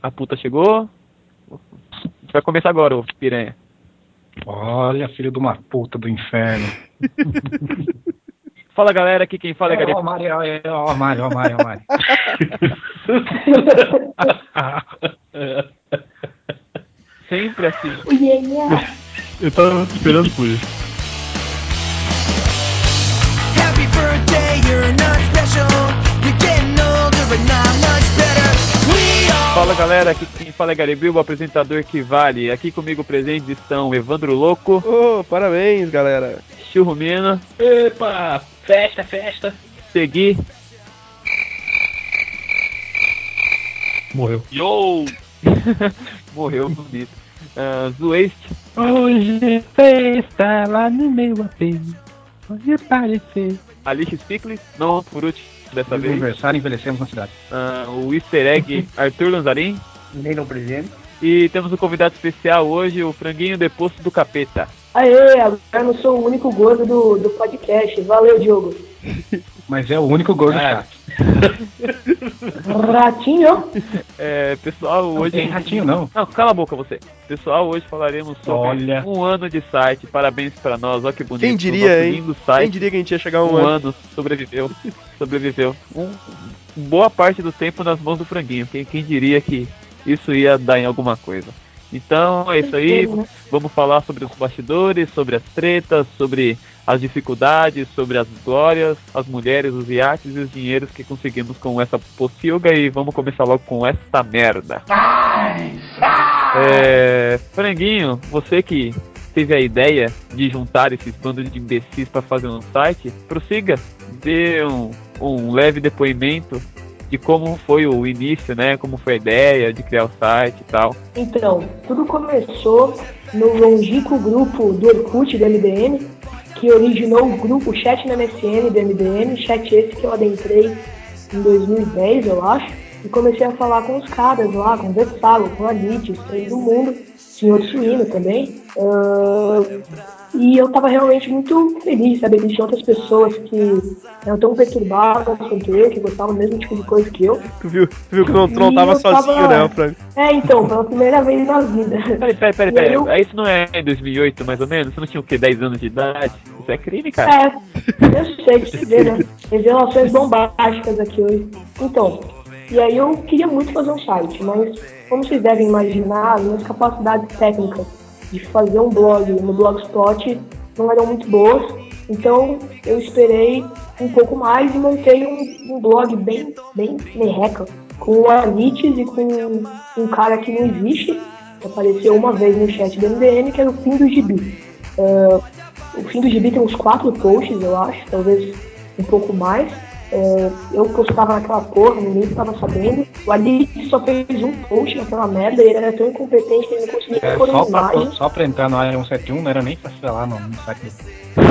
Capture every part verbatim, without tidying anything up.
A puta chegou. A gente vai começar agora, ô piranha. Olha, filho de uma puta do inferno. Fala, galera, aqui quem fala é Gary. Ó, Mário, ó, Mário, ó, Mário, ó, Mário. Sempre assim. Eu tava esperando por isso. Happy birthday, you're not special. You're getting older, but not much better. We all Fala, galera, aqui quem fala é Garibil, o apresentador que vale. Aqui comigo presentes estão Evandro Louco. Oh, parabéns, galera. Churrumino. Epa, festa, festa. Segui. Morreu. Yo! Morreu, bonito. Uh, Zueste. Hoje é festa lá no meu A P. Pode aparecer. Alice Spickles. Não, por último, dessa No vez. aniversário, envelhecemos na cidade. Uh, o easter egg Arthur Lanzarin. Nem não presente. E temos um convidado especial hoje, o Franguinho Deposto do Capeta. Aê, agora eu não sou o único gordo do, do podcast. Valeu, Diogo. Mas é o único gordo Ah. chato. Ratinho? É, pessoal, Não hoje... tem ratinho, não. Não, cala a boca você. Pessoal, hoje falaremos sobre Olha. um ano de site. Parabéns pra nós, olha que bonito. Quem O diria, nosso hein? lindo site. Quem diria que a gente ia chegar a um, Um ano? ano sobreviveu. Sobreviveu. Um, boa parte do tempo nas mãos do Franguinho. Quem, quem diria que isso ia dar em alguma coisa. Então é isso aí. Vamos falar sobre os bastidores, sobre as tretas, sobre as dificuldades, sobre as glórias, as mulheres, os iates e os dinheiros que conseguimos com essa pocilga. E vamos começar logo com essa merda. É, Franguinho, você que teve a ideia de juntar esses bandos de imbecis para fazer um site, prossiga, dê um, um leve depoimento de como foi o início, né? Como foi a ideia de criar o site e tal. Então, tudo começou no longínquo grupo do Orkut do M D M, que originou o grupo Chat na M S N do M D M, chat esse que eu adentrei em dois mil e dez, eu acho, e comecei a falar com os caras lá, conversava com a Nietzsche, todo mundo, senhor Suíno também, uh, e eu tava realmente muito feliz, sabe, existiam outras pessoas que eram tão perturbadas quanto eu, que gostavam do mesmo tipo de coisa que eu. Tu viu, tu viu que não, tu não E tava eu sozinho, tava- né, Frank? É, então, pela primeira vez na vida. Peraí, peraí, peraí, E aí peraí. eu- Aí isso não é em dois mil e oito, mais ou menos? Você não tinha o quê? dez anos de idade? Isso é crime, cara? É, eu sei que você vê, né? Revelações bombásticas aqui hoje. Então, e aí eu queria muito fazer um site, mas como vocês devem imaginar, as minhas capacidades técnicas de fazer um blog no Blogspot não eram muito boas, então eu esperei um pouco mais e montei um, um blog bem, bem merreca, com o Anites e com um cara que não existe, que apareceu uma vez no chat do M D M, que era o Fim do Gibi. Uh, o Fim do Gibi tem uns quatro posts, eu acho, talvez um pouco mais. É, eu postava naquela porra, ninguém estava sabendo. O Ali só fez um post naquela merda e ele era tão incompetente que ele não conseguia É, pôr só, uma pra, imagem. só pra entrar no área cento e setenta e um, não era nem pra sei lá no, no site do...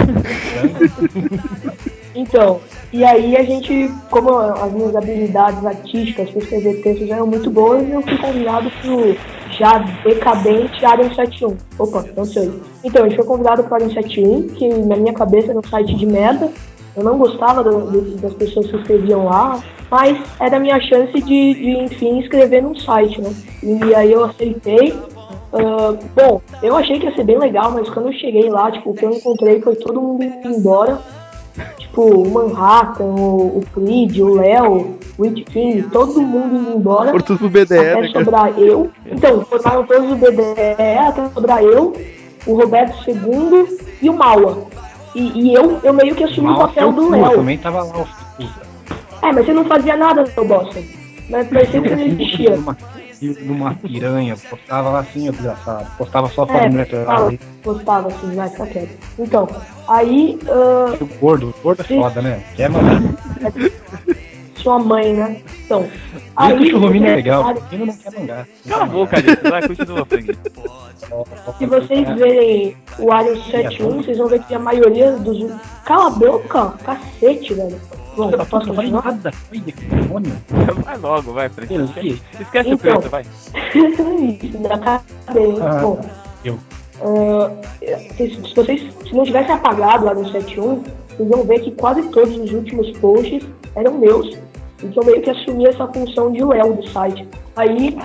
Então, e aí a gente, como as minhas habilidades artísticas para escrever textos eram muito boas, eu fui convidado pro já decadente Arion setenta e um. Opa, não sei. Então, a gente foi convidado para o Arion setenta e um, que na minha cabeça era um site de merda. Eu não gostava do, do, das pessoas que escreviam lá, mas era a minha chance de, de, enfim, escrever num site, né? E aí eu aceitei. Uh, bom, eu achei que ia ser bem legal, mas quando eu cheguei lá, tipo, o que eu encontrei foi todo mundo indo embora. Tipo, o Manhattan, o, o Creed, o Léo, o It King, todo mundo indo embora. Por tudo pro B D E, Até né, cara? sobrar eu. Então, formaram todos o B D E, até sobrar eu, o Roberto segundo e o Maua. E, e eu, eu meio que assumi o Mal papel do eu Léo. também tava lá, o filho da puta. É, mas você não fazia nada, seu bosta. Mas parecia que você não existia. Numa, numa piranha, postava lá assim, ó, desgraçado. Postava só foto É, de mulher pelada fala, aí. gostava assim, vai ficar quieto. Então, aí, uh, O gordo, o gordo é foda, né? Que é, mano. sua mãe, né? Então, Por isso que aí... o Churrumino é legal. O aí- Churrumino não quer mangá. Cala a boca, Alice. Vai, continua, Franguinho. Se vocês verem o Arion setenta e um, vocês vão ver que a maioria dos... Cala a boca, cacete, velho. Bom, Eu posso não falei continuar? nada. Olha que demônio. Vai logo, vai, Franguinho. Beleza. Esquece o Então. preto, vai. Isso, da cabeça. Ah, Bom, eu. uh, se, se vocês se não tivessem apagado o Arion setenta e um, vocês vão ver que quase todos os últimos posts eram meus. Então eu meio que assumi essa função de Léo do site. Aí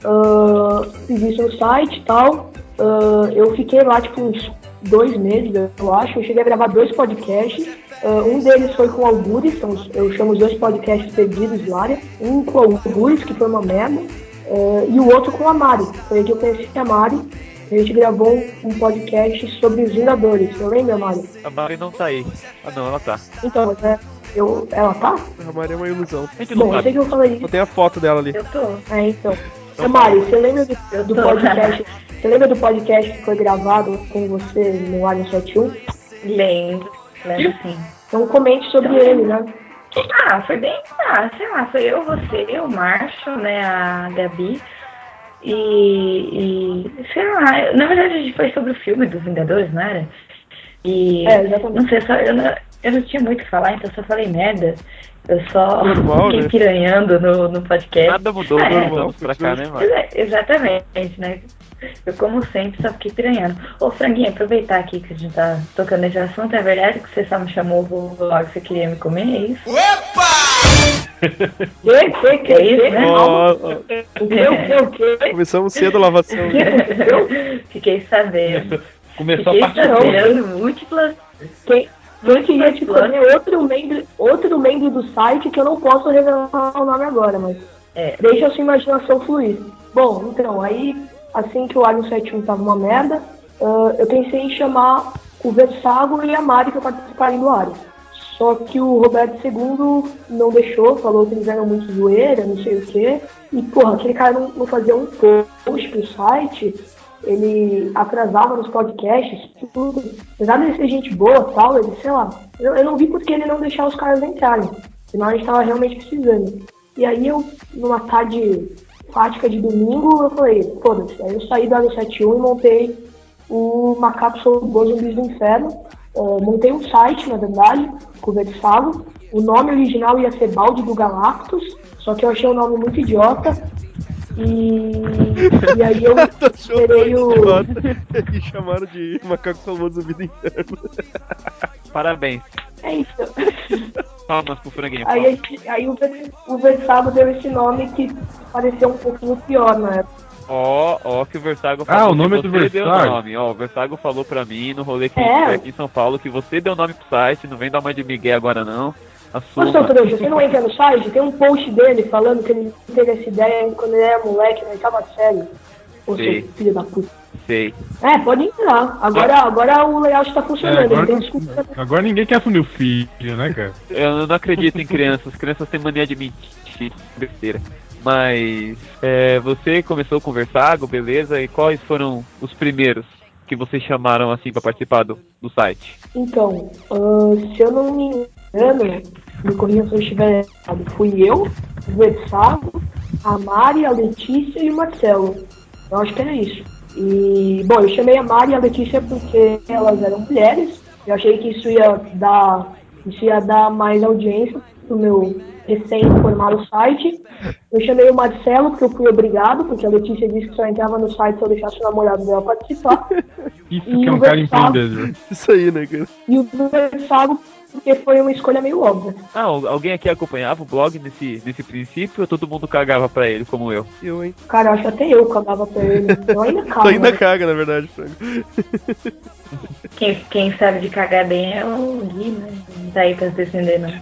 uh, fiz isso no site e tal. Uh, eu fiquei lá tipo uns dois meses, eu acho. Eu cheguei a gravar dois podcasts. Uh, um deles foi com o Algures, então eu chamo os dois podcasts perdidos do área. Um com o Algures, que foi uma merda, uh, e o outro com a Mari. Foi aí que eu conheci a Mari. A gente gravou um, um podcast sobre os Vingadores. Você lembra, Mari? A Mari não tá aí. Ah, não, ela tá. Então, mas é, eu, ela tá? A Maria é uma ilusão. A gente não Bom, eu sei sabe. que eu falei Só isso. tem a foto dela ali. Eu tô. É, então. Ô, Mari, você lembra do, do podcast? Você lembra do podcast que foi gravado com você no Alien setenta e um? Lembro, lembro sim. Então comente sobre ele, né? Ah, foi bem, ah, sei lá, foi eu, você, o Marshall, né, a Gabi. E, e sei lá, na verdade foi sobre o filme dos Vingadores, não era? E É, exatamente. não sei, só, eu, não, eu não tinha muito o que falar, então eu só falei merda. Eu só Normal, fiquei né? piranhando no, no podcast. Nada mudou, É, normal. Vamos pra cá, né, Mari? Exa- Exatamente, né? Eu, como sempre, só fiquei piranhando. Ô, Franguinho, aproveitar aqui que a gente tá tocando nesse assunto, é verdade que você só me chamou o vlog que você queria me comer, é isso? Que, que, que, É isso, né? Ó, ó, O que, o que, o que? começamos cedo a lavação. O que aconteceu? Fiquei sabendo. Começou a Fiquei partir sabendo múltiplas. Quem, quem queria te comer outro membro, outro membro do site que eu não posso revelar o nome agora, mas É, deixa a sua imaginação fluir. Bom, então, aí, assim que o Alien setenta e um tava uma merda, uh, eu pensei em chamar o Versago e a Mari pra participarem do Alien. Só que o Roberto segundo não deixou, falou que eles eram muito zoeira, não sei o quê. E, porra, aquele cara não, não fazia um post pro site, ele atrasava nos podcasts, tudo. Apesar de ele ser gente boa e tal, ele, sei lá, eu, eu não vi porque ele não deixava os caras entrarem. Senão a gente tava realmente precisando. E aí eu, numa tarde fática de domingo, eu falei, foda-se. Aí eu saí do Área setenta e um e montei o Macaco sobre os Zumbis do Inferno. Uh, montei um site, na verdade, com o Versago. O nome original ia ser Balde do Galactus, só que eu achei o nome muito idiota. E, e aí eu Tô achando esperei o... idiota. E chamaram de macaco famoso zumbi do inferno. Parabéns. É isso. Palmas pro franguinho. Aí, a gente- aí o, Ver- o Versago deu esse nome que pareceu um pouquinho pior na época. Ó, ó que o Versago Ah, falou o nome que do você deu Versago? nome. Ó, o Versago falou pra mim no rolê que É. a gente foi aqui em São Paulo que você deu nome pro site, não vem dar uma de Miguel agora não. Assuma. Ô, seu trouxa, você não entra no site? Tem um post dele falando que ele teve essa ideia quando ele era moleque, na oitava série. Ô, Sei. seu filho da puta. Sei. É, pode entrar. Agora, agora o layout tá É, funcionando. agora, Ele tem desculpa. agora ninguém quer assumir o filho, né, cara? Eu não acredito em crianças. Crianças têm mania de mentir, besteira. Mas é, você começou com o Versago, beleza? E quais foram os primeiros que vocês chamaram assim pra participar do, do site? Então, ah, se eu não me engano, me corrija se eu estiver errado, fui eu, o Versago, a Mari, a Letícia e o Marcelo. Eu acho que era isso. E, bom, eu chamei a Mari e a Letícia porque elas eram mulheres. Eu achei que isso ia dar, isso ia dar mais audiência pro meu recém-formado site. Eu chamei o Marcelo porque eu fui obrigado, porque a Letícia disse que só entrava no site se eu deixasse o namorado dela participar. Isso E que é um o cara Versago- empreendedor. Isso aí, né, cara? E o Versago porque foi uma escolha meio óbvia. Ah, al- alguém aqui acompanhava o blog nesse, nesse princípio ou todo mundo cagava pra ele, como eu? Eu, hein? Cara, eu acho que até eu cagava pra ele. Eu ainda Tu cago. ainda né? caga, na verdade, Frango. Quem, quem sabe de cagar bem é o Gui, né? Não tá aí pra se defender, não.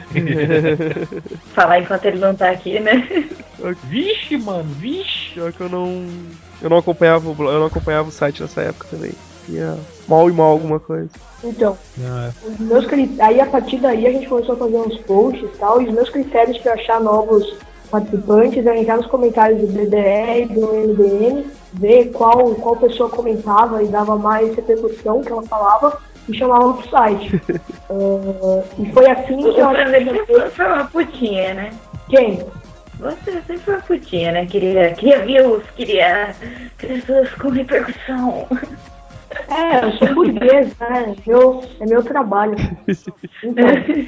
Falar enquanto ele não tá aqui, né? Vixe, mano, vixe. Pior que eu não. Eu não acompanhava o blog, eu não acompanhava o site nessa época também. Ia mal e mal alguma coisa. Então, Ah, os meus critérios. Aí a partir daí a gente começou a fazer uns posts e tal. E os meus critérios pra achar novos participantes era entrar nos comentários do B D E e do M D M, ver qual, qual pessoa comentava e dava mais repercussão que ela falava e chamava pro site. Ah, e foi assim O que eu Frango sempre foi, apresentei. foi uma putinha, né? Quem? Você sempre foi uma putinha, né? Queria, queria views, queria pessoas com repercussão. É, eu sou burguês, né? Meu, é meu trabalho. Então,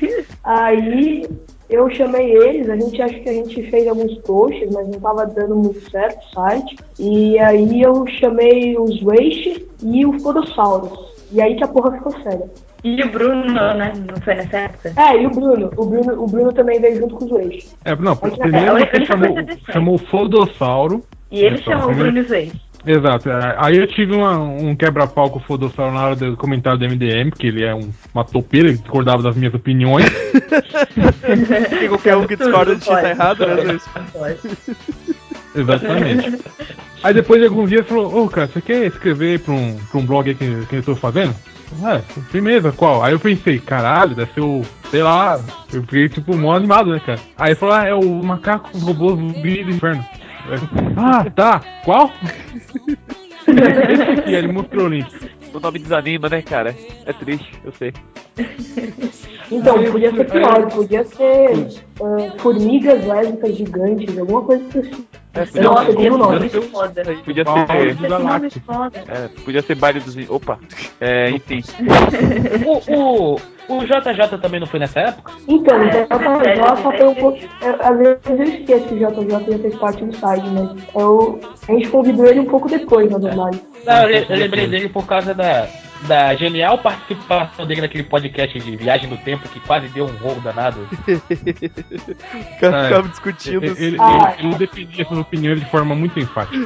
aí eu chamei eles, a gente acha que a gente fez alguns posts, mas não tava dando muito certo o site. E aí eu chamei os Waste e o Fodosaurus. E aí que a porra ficou séria. E o Bruno, né? Não foi nessa época? É, e o Bruno. O Bruno, o Bruno também veio junto com os Waste. é, não, É, primeiro é, você ele chamou, foi decente. chamou o Fodossauro E ele Então, chamou o primeiro- Bruno Svei. Exato. é, Aí eu tive uma- um quebra-pau com o Fodossauro na hora do comentário do M D M, porque ele é um, uma topeira que discordava das minhas opiniões. Porque qualquer um que discorda de ti tá errado, né, Zeus? Exatamente. Aí depois de alguns dias ele falou, ô cara, você quer escrever pra um, pra um blog aí que, que eu tô fazendo? Ah, firmeza, qual? Aí eu pensei, caralho, deve ser o, sei lá, eu fiquei tipo mó animado, né, cara? Aí ele falou, ah, é o macaco com os robôs do Guia do Inferno. Aí eu, ah, tá, qual? Esse aqui, ele mostrou o link. O nome desanima, né, cara? É triste, eu sei. Então, podia ser pior, podia ser uh, formigas lésbicas gigantes, alguma coisa assim. É, podia Nossa, ser, segundo nome. Muito foda. podia Paulo ser, do Galáctico. foda. é, podia ser baile dos... Opa, é, enfim. O, o, o J J também não foi nessa época? Então, o É, J J foi um pouco. eu- Às vezes eu esqueço que o J J já fez parte do site, mas eu, a gente convidou ele um pouco depois, na verdade. Não, eu, le- eu lembrei dele por causa da, da genial participação dele naquele podcast de Viagem no Tempo que quase deu um rolo danado. O cara É. ficava discutindo. Ele, ele, Ah. ele defendia suas opiniões de forma muito enfática.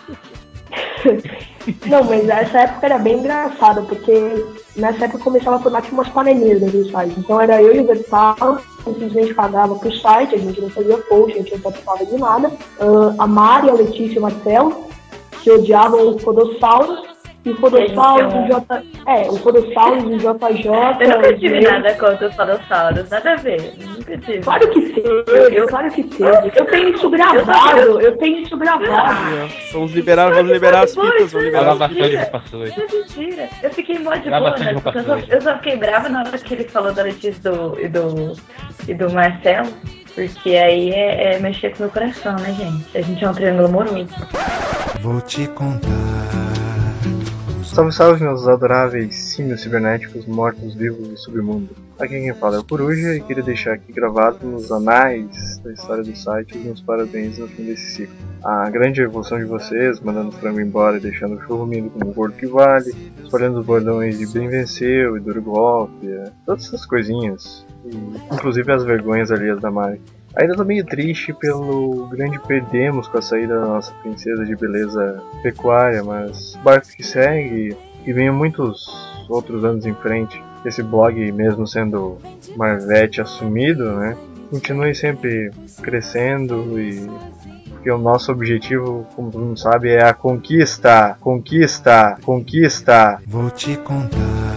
Não, mas essa época era bem engraçada, porque nessa época começava a formar tipo umas panelinhas dentro do site. Então era eu e o Vertal, simplesmente pagava pro site, a gente não fazia post, a gente não participava de nada. Ah, a Mari, a Letícia e o Marcelo, que odiavam os Fodossauros, e o Fodossauros, o J. É, o Fodossauros, o J J. Eu nunca tive eu- nada contra os dinossauros, nada a ver. Nunca tive. Claro que teve, claro que teve. Eu tenho isso gravado, eu tenho isso gravado. Vamos liberar, vamos liberar as fitas, vamos liberar Falava as fitas. bastante de passou hoje. Isso é mentira. Eu fiquei mó de Grava boa, bastante né? roupa Porque eu só, suja. eu só fiquei brava na hora que ele falou da Letícia do, e, do, e do Marcelo. Porque aí é, é mexer com o meu coração, né, gente? A gente é um triângulo amoroso. Vou te contar. Salve, salve, meus adoráveis símios cibernéticos mortos-vivos do submundo. Aqui quem fala é o Coruja e queria deixar aqui gravado nos anais da história do site os meus parabéns no fim desse ciclo. A grande evolução de vocês, mandando o frango embora e deixando o churro mindo como o gordo que vale, espalhando os bordões de bem venceu e duro golpe, é, todas essas coisinhas, e, inclusive as vergonhas alheias da Mari. Ainda tô meio triste pelo grande perdemos com a saída da nossa princesa de beleza pecuária, mas barco que segue e venha muitos outros anos em frente. Esse blog, mesmo sendo Marvete assumido, né, continue sempre crescendo e porque o nosso objetivo, como todo mundo sabe, é a conquista, conquista, conquista. Vou te contar.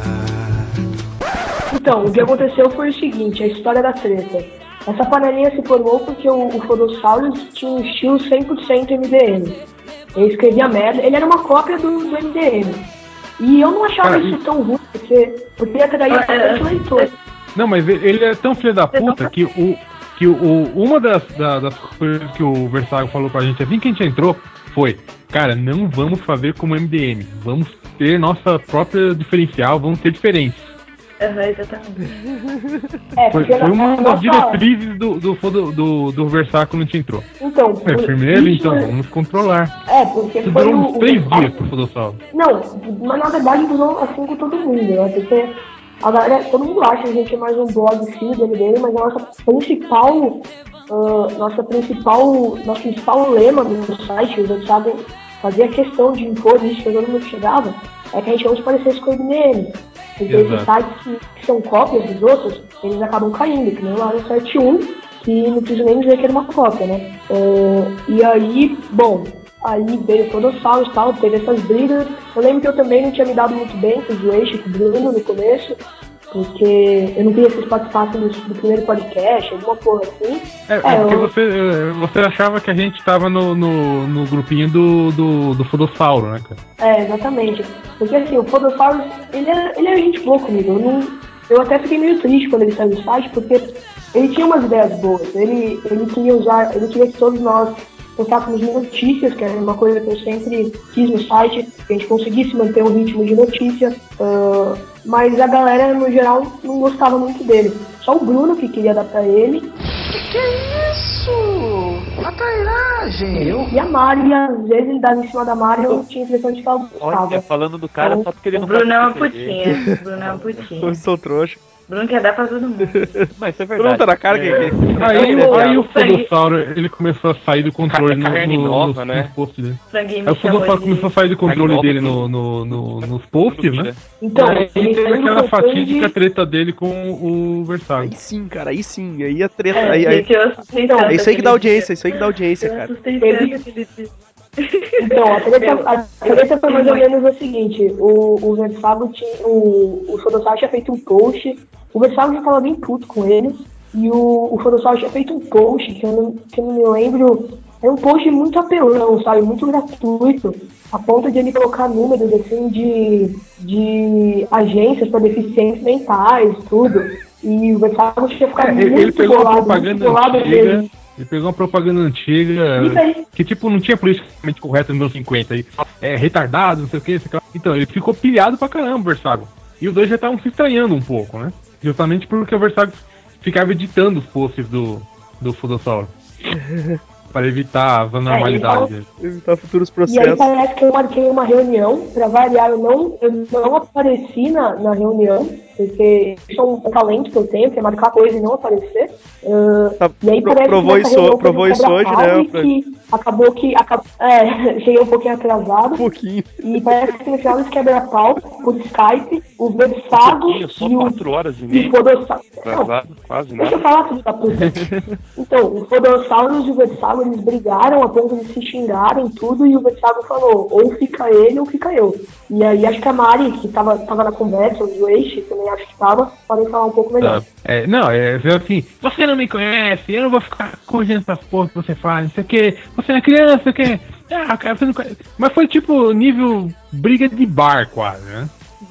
Então, o que aconteceu foi o seguinte, a história da treta. Essa panelinha se formou porque o, o Fodossauros tinha um estilo cem por cento M D M. Ele escrevia merda, ele era uma cópia do, do M D M. E eu não achava Cara, isso e- tão ruim, porque, porque atraía bastante leitor. Não, mas ele ele é tão filho da puta que o. Que o, uma das, da- das coisas que o Versailles falou pra gente assim que a gente entrou foi: cara, não vamos fazer como M D M, vamos ter nossa própria diferencial, vamos ser diferentes. Uhum, exatamente. É, Foi, porque foi na- uma na das nossa- diretrizes do, do, do, do, do Versailles quando a gente entrou. Então, É, por- firmeza, isso então, é- vamos nos controlar. É, porque Isso foi durou o, uns o três Versailles- dias pro Fodossauro. Não, mas na verdade durou assim com todo mundo, né? Porque a galera, todo mundo acha que a gente é mais um blog filho do M D M, mas a nossa principal, ah, nossa principal, nosso principal lema no site, o Thiago fazia questão de impor isso para todo mundo que chegava, é que a gente não se parecesse com o M D M. Porque esses Exato. sites que, que são cópias dos outros, eles acabam caindo, que nem lá no site um, que não preciso nem dizer que era uma cópia, né? É, e aí, bom, aí veio todo o salve e tal, teve essas brigas. Eu lembro que eu também não tinha me dado muito bem com o Joeixe e com o Bruno no começo, porque eu não queria que eles participassem do, do primeiro podcast, alguma porra assim. É, é É, porque eu- você, é, você achava que a gente tava no, no, no grupinho do, do, do Fodossauro, né, cara? É, exatamente. Porque assim, o Fodosaurus, ele é, ele é gente boa comigo. Eu, não, eu até fiquei meio triste quando ele saiu do site, porque ele tinha umas ideias boas. Ele, ele queria usar, ele queria que todos nós postássemos notícias, que era uma coisa que eu sempre quis no site, que a gente conseguisse manter um ritmo de notícia. ah, mas a galera, no geral, não gostava muito dele. Só o Bruno que queria dar pra ele. Que isso? A trairagem! Eu e a Mari, e às vezes ele dava em cima da Mari, eu tinha a impressão de que ela Olha, gostava. falando do cara só porque ele O não Bruno é uma sabe escrever. putinha. O Bruno é uma putinha. Eu sou trouxa. Bruno quer dar pra todo mundo. Mas isso é Bruno verdade. tá na cara que... É. que- Aí, Não, aí o sangue. Fodossauro, ele começou a sair do controle no, Carne no, nova, nos, né? nos posts dele. Franguinho Aí me o Fodossauro chamou começou a de... sair do controle Carne dele nova, no, no, no- nos posts, né? Então, Aí ele teve fez um aquela controle fatídica de... treta dele com o Versailles. Aí sim, cara, aí sim. Aí a treta... É, aí, aí- gente, eu assustei Então, tanto é isso aí que dá aquele audiência, dia. isso aí que dá audiência, Eu cara. assustei Teve- tanto aquele dia. Então, a treta, Meu, a treta foi mais ou menos o seguinte, o, o Versago tinha, o, o Fodossauro tinha feito um post, o Versago já tava bem puto com eles, e o, o Fodossauro tinha feito um post, que eu, não, que eu não me lembro, era um post muito apelão, sabe, muito gratuito, a ponto de ele colocar números, assim, de, de agências para deficientes mentais, tudo, e o Versago tinha ficado É, ele, muito ele pegou uma bolado, muito propaganda bolado antiga. mesmo. Ele pegou uma propaganda antiga Isso aí. que, tipo, não tinha politicamente correto nos anos cinquenta. Aí, é retardado, não sei o que. Então, ele ficou pilhado pra caramba, o Versago. E os dois já estavam se estranhando um pouco, né? Justamente porque o Versago ficava editando os posts do, do Fodossauro. Para evitar as anormalidades dele. Evitar futuros E aí processos. parece que eu marquei uma reunião, pra variar, eu não, eu não apareci na, na reunião, porque isso é um talento que eu tenho, que é marcar coisa e não aparecer. Uh, Tá, e aí pro- parece provou que nessa isso- reunião provou teve um isso hoje, quebra-pau né, e Frank? que acabou que... Acab... É, cheguei um pouquinho atrasado. Um pouquinho. E parece que no final desse quebra-pau, por Skype, o Versago pouquinho, só e o, quatro horas e e meia. o Fodossauro... Não, Atrasado, quase deixa eu nada. falar, filho da puta. Então, o Fodossauro e o Versago, eles brigaram a ponto de se xingarem tudo, e o Versago falou, ou fica ele ou fica eu. E aí acho que a Mari, que tava, tava na conversa, o Eixe, também acho que tava, podem falar um pouco melhor. Tá. É, não, é assim, você não me conhece, eu não vou ficar corrigindo essas porras que você faz, não sei o que, você é criança, não sei o que. Ah, cara, você não conhece. Mas foi tipo nível briga de bar quase, né?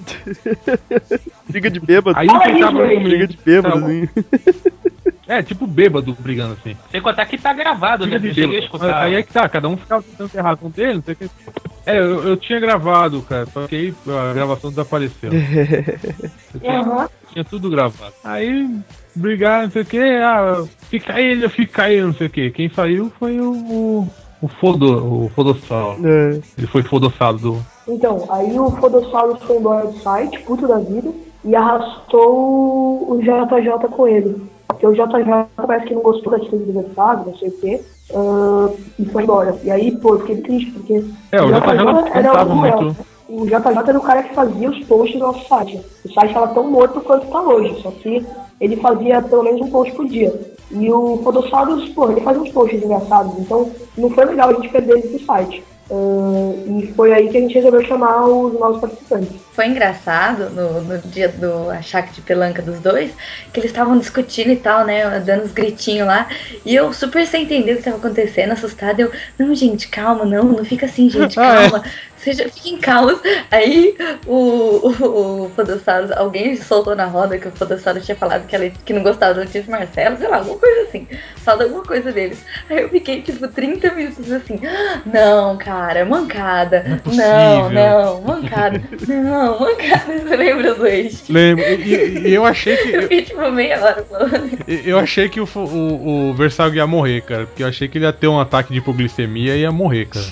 Briga de bêbado. Aí Fala ele aí, tava Luiz. comigo. Briga de bêbado, Não, assim. É, tipo bêbado brigando assim. Sem contar que tá gravado, né? Briga Eu de cheguei a bêbado. escutar. Aí é que tá, cada um ficava tentando ter razão dele, não sei o que. É, eu, eu tinha gravado, cara, só que aí a gravação desapareceu. Eu tinha, Aham. tinha tudo gravado. Aí brigaram, não sei o que, ah, fica ele, fica ele, não sei o que. Quem saiu foi o. o O Fodo, o Fodossauro. É. Ele foi fodossado do. Então, aí o Fodossauro foi embora do site, puto da vida, e arrastou o J J com ele. Porque o J J parece que não gostou da atitude do Versago, não sei o quê, ah, e foi embora. E aí, pô, eu fiquei triste, porque É, o J J não era tava o, muito. o J J era o cara que fazia os posts no nosso site. O site estava tão morto quanto está hoje, só que ele fazia pelo menos um post por dia. E o Fodossauro, pô, ele fazia uns posts engraçados, então não foi legal a gente perder ele do site. Uh, e foi aí que a gente resolveu chamar os novos participantes. Foi engraçado no, no dia do achaque de pelanca dos dois, que eles estavam discutindo e tal, né? Dando uns gritinhos lá. E eu super sem entender o que estava acontecendo, assustada. Eu, não, gente, calma, não, não fica assim, gente, calma. Seja, fiquem calmos. Aí o, o, o Fodossauro, alguém soltou na roda que o Fodossauro tinha falado que, ela, que não gostava do Letícia Marcelo, sei lá, alguma coisa assim. Falando alguma coisa deles. Aí eu fiquei, tipo, trinta minutos assim, não, cara, mancada. Não é Não, possível. não, mancada. Não, mancada. Você lembra do ex? Lembro. E, e- e eu achei que. Eu Eu, fiquei, tipo, meia hora falando. eu achei que o, Fo- o, o Versailles ia morrer, cara. Porque eu achei que ele ia ter um ataque de hipoglicemia e ia morrer, cara.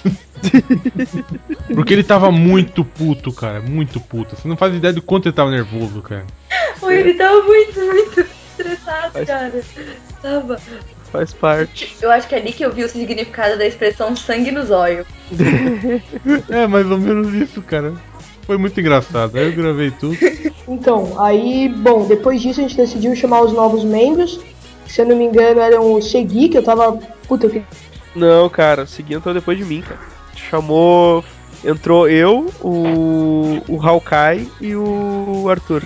Porque ele tava muito puto, cara. Muito puto. Você não faz ideia do quanto ele tava nervoso, cara. Pô, ele tava muito, muito estressado, cara. Tava. Faz parte. Eu acho que é ali que eu vi o significado da expressão sangue nos olhos. É, mais ou menos isso, cara. Foi muito engraçado. Aí eu gravei tudo. Então, aí, bom, depois disso a gente decidiu chamar os novos membros. Se eu não me engano, eram o Segui, que eu tava. Puta, eu queria. Não, cara, o seguinte entrou depois de mim, cara. Chamou. Entrou eu, o. o Hawkeye e o Arthur.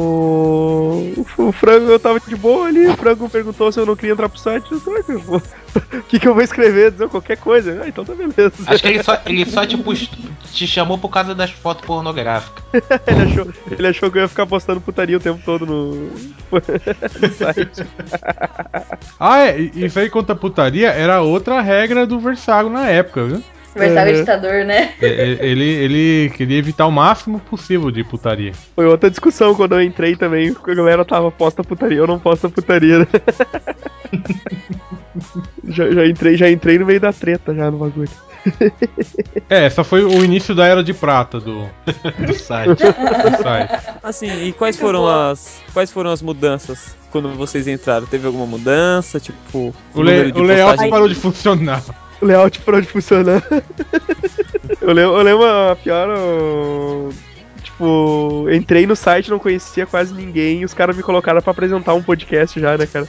O. O Frango, eu tava de boa ali. O Frango perguntou se eu não queria entrar pro site. Eu falei, o que, que eu vou escrever? Dizer qualquer coisa. Ah, então tá beleza. Acho que ele só, ele só te, pust- te chamou por causa das fotos pornográficas. ele, achou, ele achou que eu ia ficar postando putaria o tempo todo no, no site. Ah, é. e- Isso aí contra putaria era outra regra do Versago na época, viu? Conversar com o Uhum. ditador, né? É, é, Ele, ele queria evitar o máximo possível de putaria. Foi outra discussão quando eu entrei também, porque a galera tava posta putaria ou não posta putaria, né? já, já, entrei, já entrei no meio da treta já no bagulho. É, essa foi o início da era de prata do, do site. Do site. Assim, e quais foram as quais foram as mudanças quando vocês entraram? Teve alguma mudança? Tipo, O, le, número de o layout postagem? parou de funcionar. O layout parou de funcionar. eu, lembro, eu lembro a pior. Eu, tipo, entrei no site, não conhecia quase ninguém e os caras me colocaram pra apresentar um podcast já, né, cara?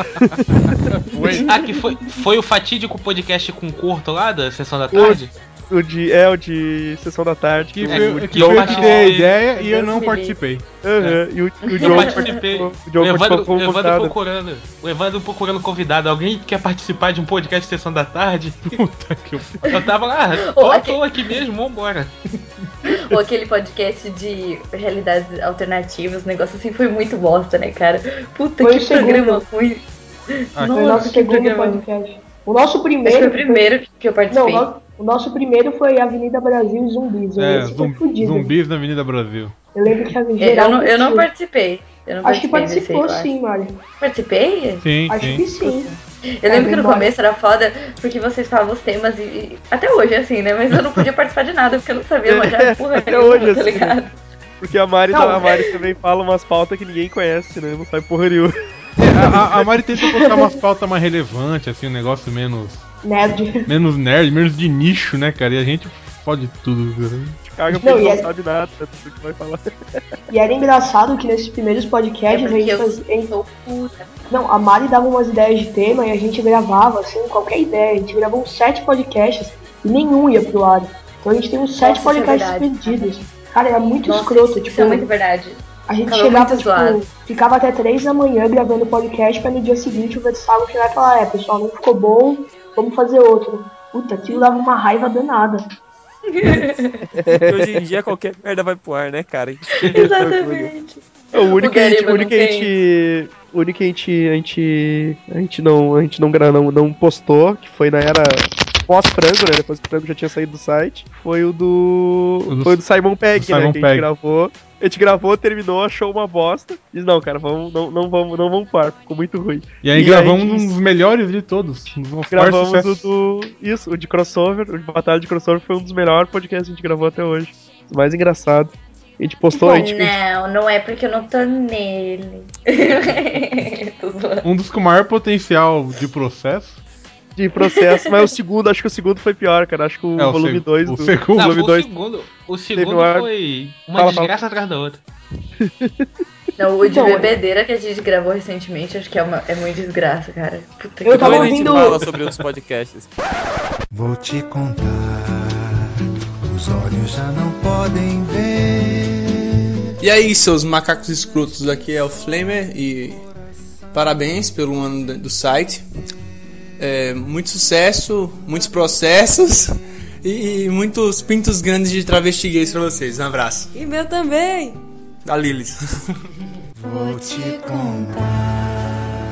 Foi. Ah, que foi, foi o fatídico podcast com Corto lá da Sessão da Tarde? O de, é, o de Sessão da Tarde. Que o- foi, o que John- foi eu que dei a ideia e eu Deus não me participei. Aham, e o, o Eu John participei. participou- O John O Evandro, participou como o Evandro convidado. procurando. O Evandro procurando convidado. Alguém quer participar de um podcast de Sessão da Tarde? Puta que pariu. Eu tava lá, Ô, tô, aqui- tô aqui mesmo, vambora. Ou aquele podcast de realidades alternativas, o negócio assim foi muito bosta, né, cara? Puta, Foi que o segundo. programa ruim. Ah, Foi o Nossa, nosso que segundo programa. podcast. O nosso Acho primeiro. que foi o primeiro que eu Foi... Não, o participei. nosso, o nosso primeiro foi Avenida Brasil e Zumbis. É, Esse foi zum- fudido. zumbis na Avenida Brasil. Eu lembro que a É, geral Eu não, eu não curtiu. participei. Eu não Acho que participei desse aí, participou eu acho. sim, Mari. Participei? Sim, Acho sim. que sim. Eu lembro que no memória. começo era foda porque vocês falavam os temas e, e até hoje é assim, né? Mas eu não podia participar de nada porque eu não sabia manjar porra Até nenhuma, hoje é tá assim, ligado? Porque a Mari, Não. a Mari também fala umas pautas que ninguém conhece, né? Não sabe porra nenhuma. É, a, a- a Mari tenta botar umas pautas mais relevantes, assim, um negócio menos, Nerd. menos nerd, menos de nicho, né, cara? E a gente fode tudo, cara. Caga porque Não, ele e não é- sabe nada do que vai falar. E era engraçado que nesses primeiros É podcasts a porque gente eu fazia. a gente- sou puta. Não, a Mari dava umas ideias de tema e a gente gravava, assim, qualquer ideia. A gente gravou uns sete podcasts e nenhum ia pro ar. Então a gente tem uns sete Nossa, isso é podcasts verdade, perdidos. Cara, era muito Nossa, escroto, isso, tipo. isso é muito verdade. A gente Tava chegava, muito zoado. tipo, ficava até três da manhã gravando podcast pra no dia seguinte o Versátil chegar e falar, é, pessoal, não ficou bom, vamos fazer outro. Puta, aquilo dava uma raiva danada. E hoje em dia qualquer merda vai pro ar, né, cara? Exatamente. O único que a gente, Gariba o único que não a gente, o único que a gente, a gente, a gente não, a gente não, gra- não, não postou, que foi na era pós-frango, né? Depois que o frango já tinha saído do site, foi o do, O do- foi o do Simon Pegg, do né? Simon Que a Pegg. gente gravou. A gente gravou, terminou, achou uma bosta. Diz, não, cara, vamos, não, não vamos, não vamos par, ficou muito ruim. E aí E gravamos aí, um dos melhores de todos. Um dos maiores Gravamos o sucessos. do. Isso, o de crossover, o de batalha de crossover foi um dos melhores podcasts que a gente gravou até hoje. O mais engraçado. A gente postou, a gente. Não, não é porque eu não tô nele. Tô zoando. Um dos com maior potencial de processo. De processo, mas o segundo, acho que o segundo foi pior, cara. Acho que o É, o volume seg- dois o do. segundo. Não, volume foi o dois. segundo. O Teve segundo um ar- foi uma Fala, desgraça atrás da outra. Não, o de Então, bebedeira que a gente gravou recentemente, acho que é, uma, é muito desgraça, cara. Puta Eu que tava Depois a pariu. gente ouvindo- fala sobre os podcasts. Vou te contar, os olhos já não podem ver. E aí, seus macacos escrotos, aqui é o Flamer e parabéns pelo ano do- do site. É, muito sucesso, muitos processos e muitos pintos grandes de travesti gays pra vocês. Um abraço. E meu também. Da Lilis. Vou te contar.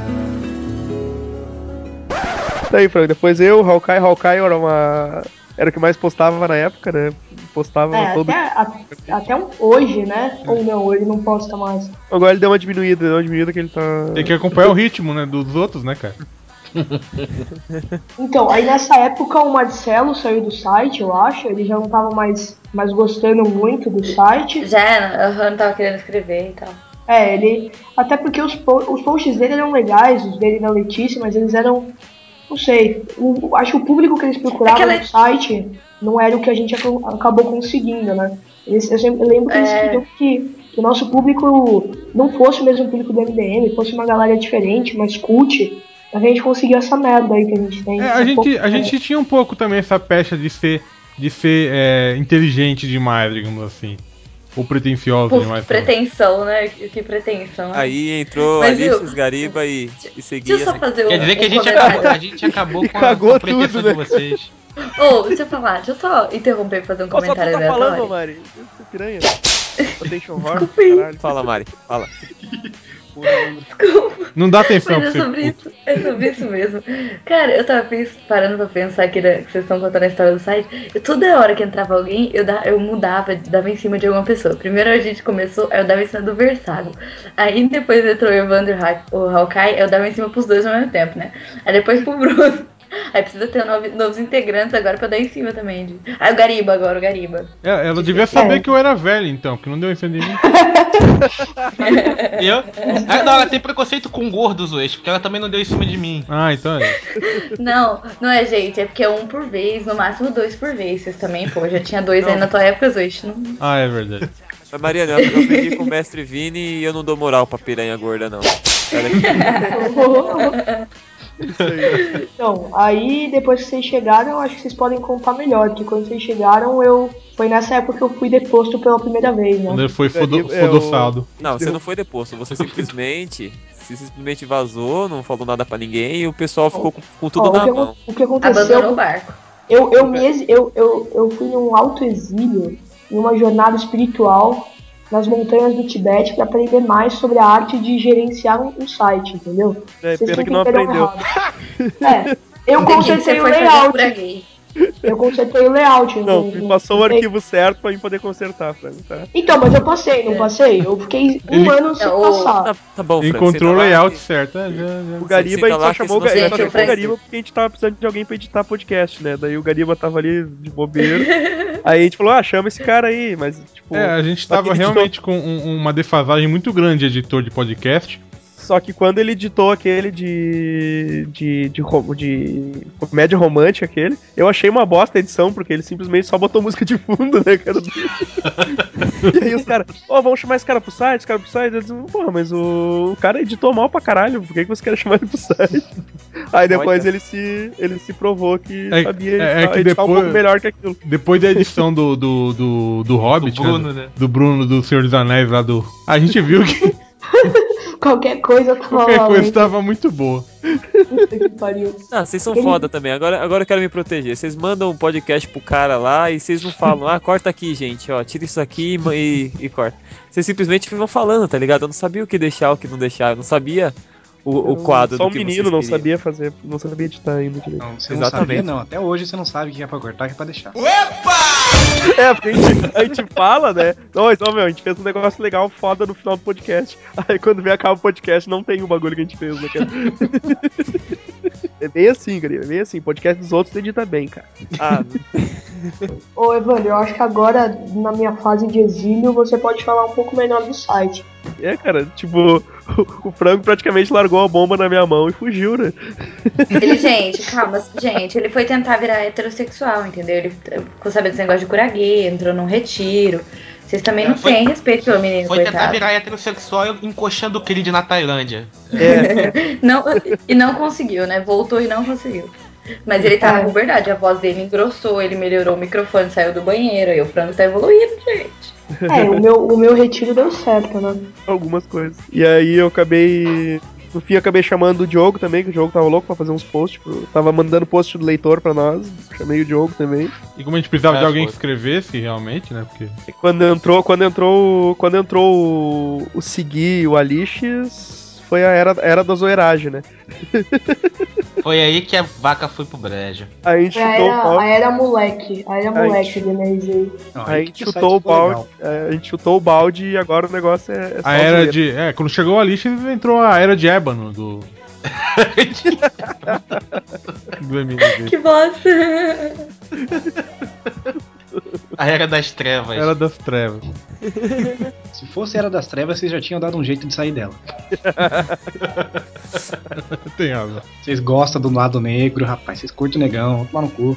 Daí, Frank, depois eu, Hawkeye, Hawkeye era uma. Era o que mais postava na época, né? Postava É, todo. até, a- até um- hoje, né? Ou não, ele não posta mais. Agora ele deu uma diminuída, deu uma diminuída que ele tá. Tem que acompanhar o ritmo, né? Dos outros, né, cara? Então, aí nessa época o Marcelo saiu do site, eu acho. Ele já não tava mais, mais gostando muito do site. Já, aham, não tava querendo escrever e tal. É, ele. Até porque os, po- os posts dele eram legais, os dele e da Letícia, mas eles eram. Não sei. O, acho que o público que eles procuravam Aquela- no site não era o que a gente aca- acabou conseguindo, né? Eles, eu, sempre, eu lembro que eles É. queriam que, que o nosso público não fosse o mesmo público do M D M, fosse uma galera diferente, mais cult. Mas a gente conseguiu essa merda aí que a gente tem. É, a Essa gente, porra- a gente tinha um pouco também essa pecha de ser, de ser é, inteligente demais, digamos assim. Ou pretencioso Pô, demais. que pretensão, né? Que que pretensão. né? Aí entrou Mas, viu, Alices Gariba e, e Deixa seguia. eu só fazer um, Quer dizer que a um gente, comentário. acabou, a gente acabou com a, Cagou com a pretensão tudo, de né? vocês. Ô, deixa eu falar, deixa eu só interromper e fazer um Ó, só tu comentário tá aleatório. falando, Mari. Isso é piranha. Attention horror, Desculpa aí. caralho. Fala, Mari, fala. Desculpa. Não dá atenção Mas pra é você. sobre isso, é sobre isso mesmo. Cara, eu tava pens- parando pra pensar que, era- que vocês estão contando a história do site. Eu, toda hora que entrava alguém, eu, da, eu mudava, dava em cima de alguma pessoa. Primeiro a gente começou, aí eu dava em cima do Versago. Aí depois entrou o Evandro e o Hawkeye, eu dava em cima pros dois ao mesmo tempo, né? Aí depois pro Bruno. Aí precisa ter novo- novos integrantes agora pra dar em cima também. De... Aí o Gariba agora, o Gariba. É, ela devia saber que eu era velho, então, porque não deu em cima de mim. Eu? Ah, não, ela tem preconceito com gordos hoje, porque ela também não deu em cima de mim. Ah, então é isso. Não, não é, gente. É porque é um por vez, no máximo dois por vez. Vocês também, pô, já tinha dois aí na tua época, hoje. Não... Ah, é verdade. Mas Mariana, eu eu aprendi com o mestre Vini e eu não dou moral pra piranha gorda, não. Ela é que- Então, aí depois que vocês chegaram, eu acho que vocês podem contar melhor, porque quando vocês chegaram, eu foi nessa época que eu fui deposto pela primeira vez, né? Quando ele foi fodo, É, o- fodossado. Não, você não foi deposto, você simplesmente. Você simplesmente vazou, não falou nada pra ninguém e o pessoal ficou com, com tudo Ó, na o, que, mão. acon- o que aconteceu... Abandonou o barco. Eu, eu, me exi- eu, eu, eu fui num autoexílio, em uma jornada espiritual nas montanhas do Tibete para aprender mais sobre a arte de gerenciar um, um site, entendeu? É, Vocês pena que não entenderam aprendeu. errado. É, eu O que que consertei você o foi fazer layout. por gay? Eu consertei o layout. Não, não- me não passou o consertei. arquivo certo pra mim poder consertar, Frango, tá? Então, mas eu passei, não passei? Eu fiquei um Ele- ano sem Não, o- passar. Tá, tá bom, Frank, Encontrou o senta lá layout que- certo. É, já, já. O Gariba, a gente Senta lá só que chamou o se você- Gariba, Gente, só eu chamou o preciso- Gariba porque a gente tava precisando de alguém pra editar podcast, né? Daí o Gariba tava ali de bobeira. Aí a gente falou, ah, chama esse cara aí, mas tipo... É, a gente só que tava ele editou- realmente com um- uma defasagem muito grande de editor de podcast. Só que quando ele editou aquele de, de, de, ro- de comédia romântica, aquele, eu achei uma bosta a edição, porque ele simplesmente só botou música de fundo, né, cara? E aí os caras, ó, vamos chamar esse cara pro site, esse cara pro site. Eu disse, porra, mas o, o cara editou mal pra caralho, por que, que você quer chamar ele pro site? Aí depois Olha. ele se, ele se provou que É- sabia é- é editar, que editar um depois- pouco melhor que aquilo. Depois da edição do, do, do, do Hobbit, Do Bruno, né? né? Do Bruno, do Senhor dos Anéis lá do. A gente viu que Qualquer coisa tava qualquer lá, coisa hein? tava muito boa. Puta que pariu. Ah, vocês são Ele- foda também. Agora, agora eu quero me proteger. Vocês mandam um podcast pro cara lá e vocês não falam, ah, corta aqui, gente, ó, tira isso aqui e, e, e corta. Vocês simplesmente vão falando, tá ligado? Eu não sabia o que deixar, o que não deixar. Eu não sabia o, o quadro Só do um que menino vocês não queriam. sabia fazer, não sabia editar ainda direito. Não, você não Exatamente. sabia, não. Até hoje você não sabe o que é pra cortar e o que é pra deixar. É, porque a gente, a gente fala, né? Não, mas, ó, meu, a gente fez um negócio legal, foda no final do podcast. Aí quando vem acaba o podcast, não tem o bagulho que a gente fez, né, cara? É bem assim, cara. É bem assim. Podcast dos outros edita bem, cara. Ah, Ô, Evandro, eu acho que agora, na minha fase de exílio, você pode falar um pouco melhor do site. É, cara, tipo, o, o Frango praticamente largou a bomba na minha mão e fugiu, né? Ele, gente, calma, gente, ele foi tentar virar heterossexual, entendeu? Ele ficou sabendo desse negócio de cura gay, entrou num retiro. Vocês também não Foi- têm respeito pelo menino, Foi tentar coitado. virar heterossexual encoxando o Creed na Tailândia. É, Não, e não conseguiu, né? Voltou e não conseguiu. Mas ele tá na puberdade, a voz dele engrossou, ele melhorou o microfone, saiu do banheiro, aí o frango tá evoluindo, gente. É, o meu, o meu retiro deu certo, né? algumas coisas. E aí eu acabei. No fim, eu acabei chamando o Diogo também, que o Diogo tava louco pra fazer uns posts. Pro... Tava mandando post do leitor pra nós. Chamei o Diogo também. E como a gente precisava É, de alguém foi. que escrevesse realmente, né? Porque. E quando entrou, quando entrou, quando entrou o, o Segui e o Alixes, foi a era, era da zoeiragem, né? Foi aí que a vaca foi pro brejo. Aí a gente Foi a chutou o era, balde. a era moleque, a era Aí- moleque do Energy. Não, Aí a aí gente que o chutou o site ficou balde. legal. é, a gente chutou o balde e agora o negócio é, é só A era zoeira. de. É, quando chegou a lixa, entrou a era de ébano do. do M V. Que bosta! A era das trevas. Era das trevas. Se fosse Era das Trevas, vocês já tinham dado um jeito de sair dela. Tem razão. Vocês gostam do lado negro, rapaz. Vocês curtem o negão, vão tomar no cu.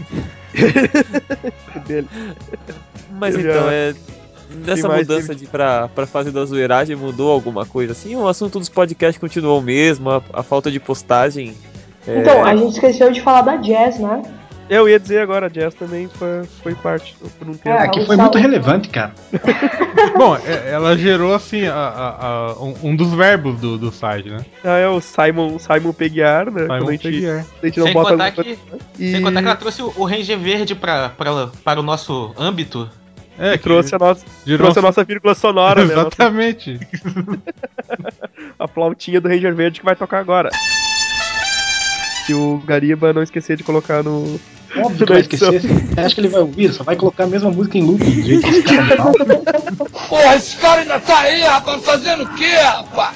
dele. mas Eu então, já- é. Nessa Tem mais mudança de pra, pra fase da zoeiragem mudou alguma coisa assim? O assunto dos podcasts continuou o mesmo, a, a falta de postagem. é, Então, a gente esqueceu de falar da Jazz, né? Eu ia dizer agora, a Jazz também foi, foi parte por um tempo. É, É que o foi Sal- muito relevante, cara. Bom, é- ela gerou assim a- a- a- um, um dos verbos do, do site, né? Ah, é o Simon, Simon Peguiar, né? Simon Quando a gente, Peguiar. a gente não Sem bota contar, no- que, e sem contar que ela trouxe o, o Ranger Verde pra, pra, para o nosso âmbito. É, trouxe, a nossa, gerou trouxe a nossa vírgula sonora, né? Nossa- Exatamente. a flautinha do Ranger Verde que vai tocar agora. Se o Gariba não esquecer de colocar no... Óbvio que vai esquecer. Você acha que ele vai ouvir? Só vai colocar a mesma música em loop, do jeito que esse cara fala. Porra, esse cara ainda tá aí, rapaz, fazendo o quê, rapaz?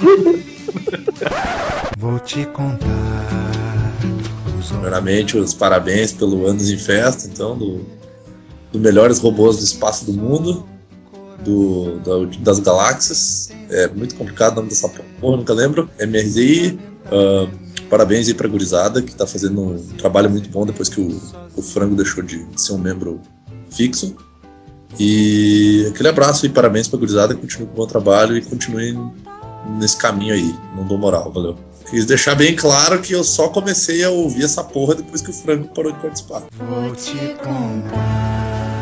Vou te contar. Primeiramente, os parabéns pelo Anos em Festa, então, do, do melhores robôs do espaço do mundo, do, da, das galáxias. É muito complicado o nome dessa porra, nunca lembro. M R Z I, uh, parabéns aí pra gurizada, que tá fazendo um trabalho muito bom depois que o, o Frango deixou de ser um membro fixo. E aquele abraço e parabéns pra gurizada, continue com o bom trabalho e continue nesse caminho aí. Não dou moral, valeu. Quis deixar bem claro que eu só comecei a ouvir essa porra depois que o Frango parou de participar. Vou te contar.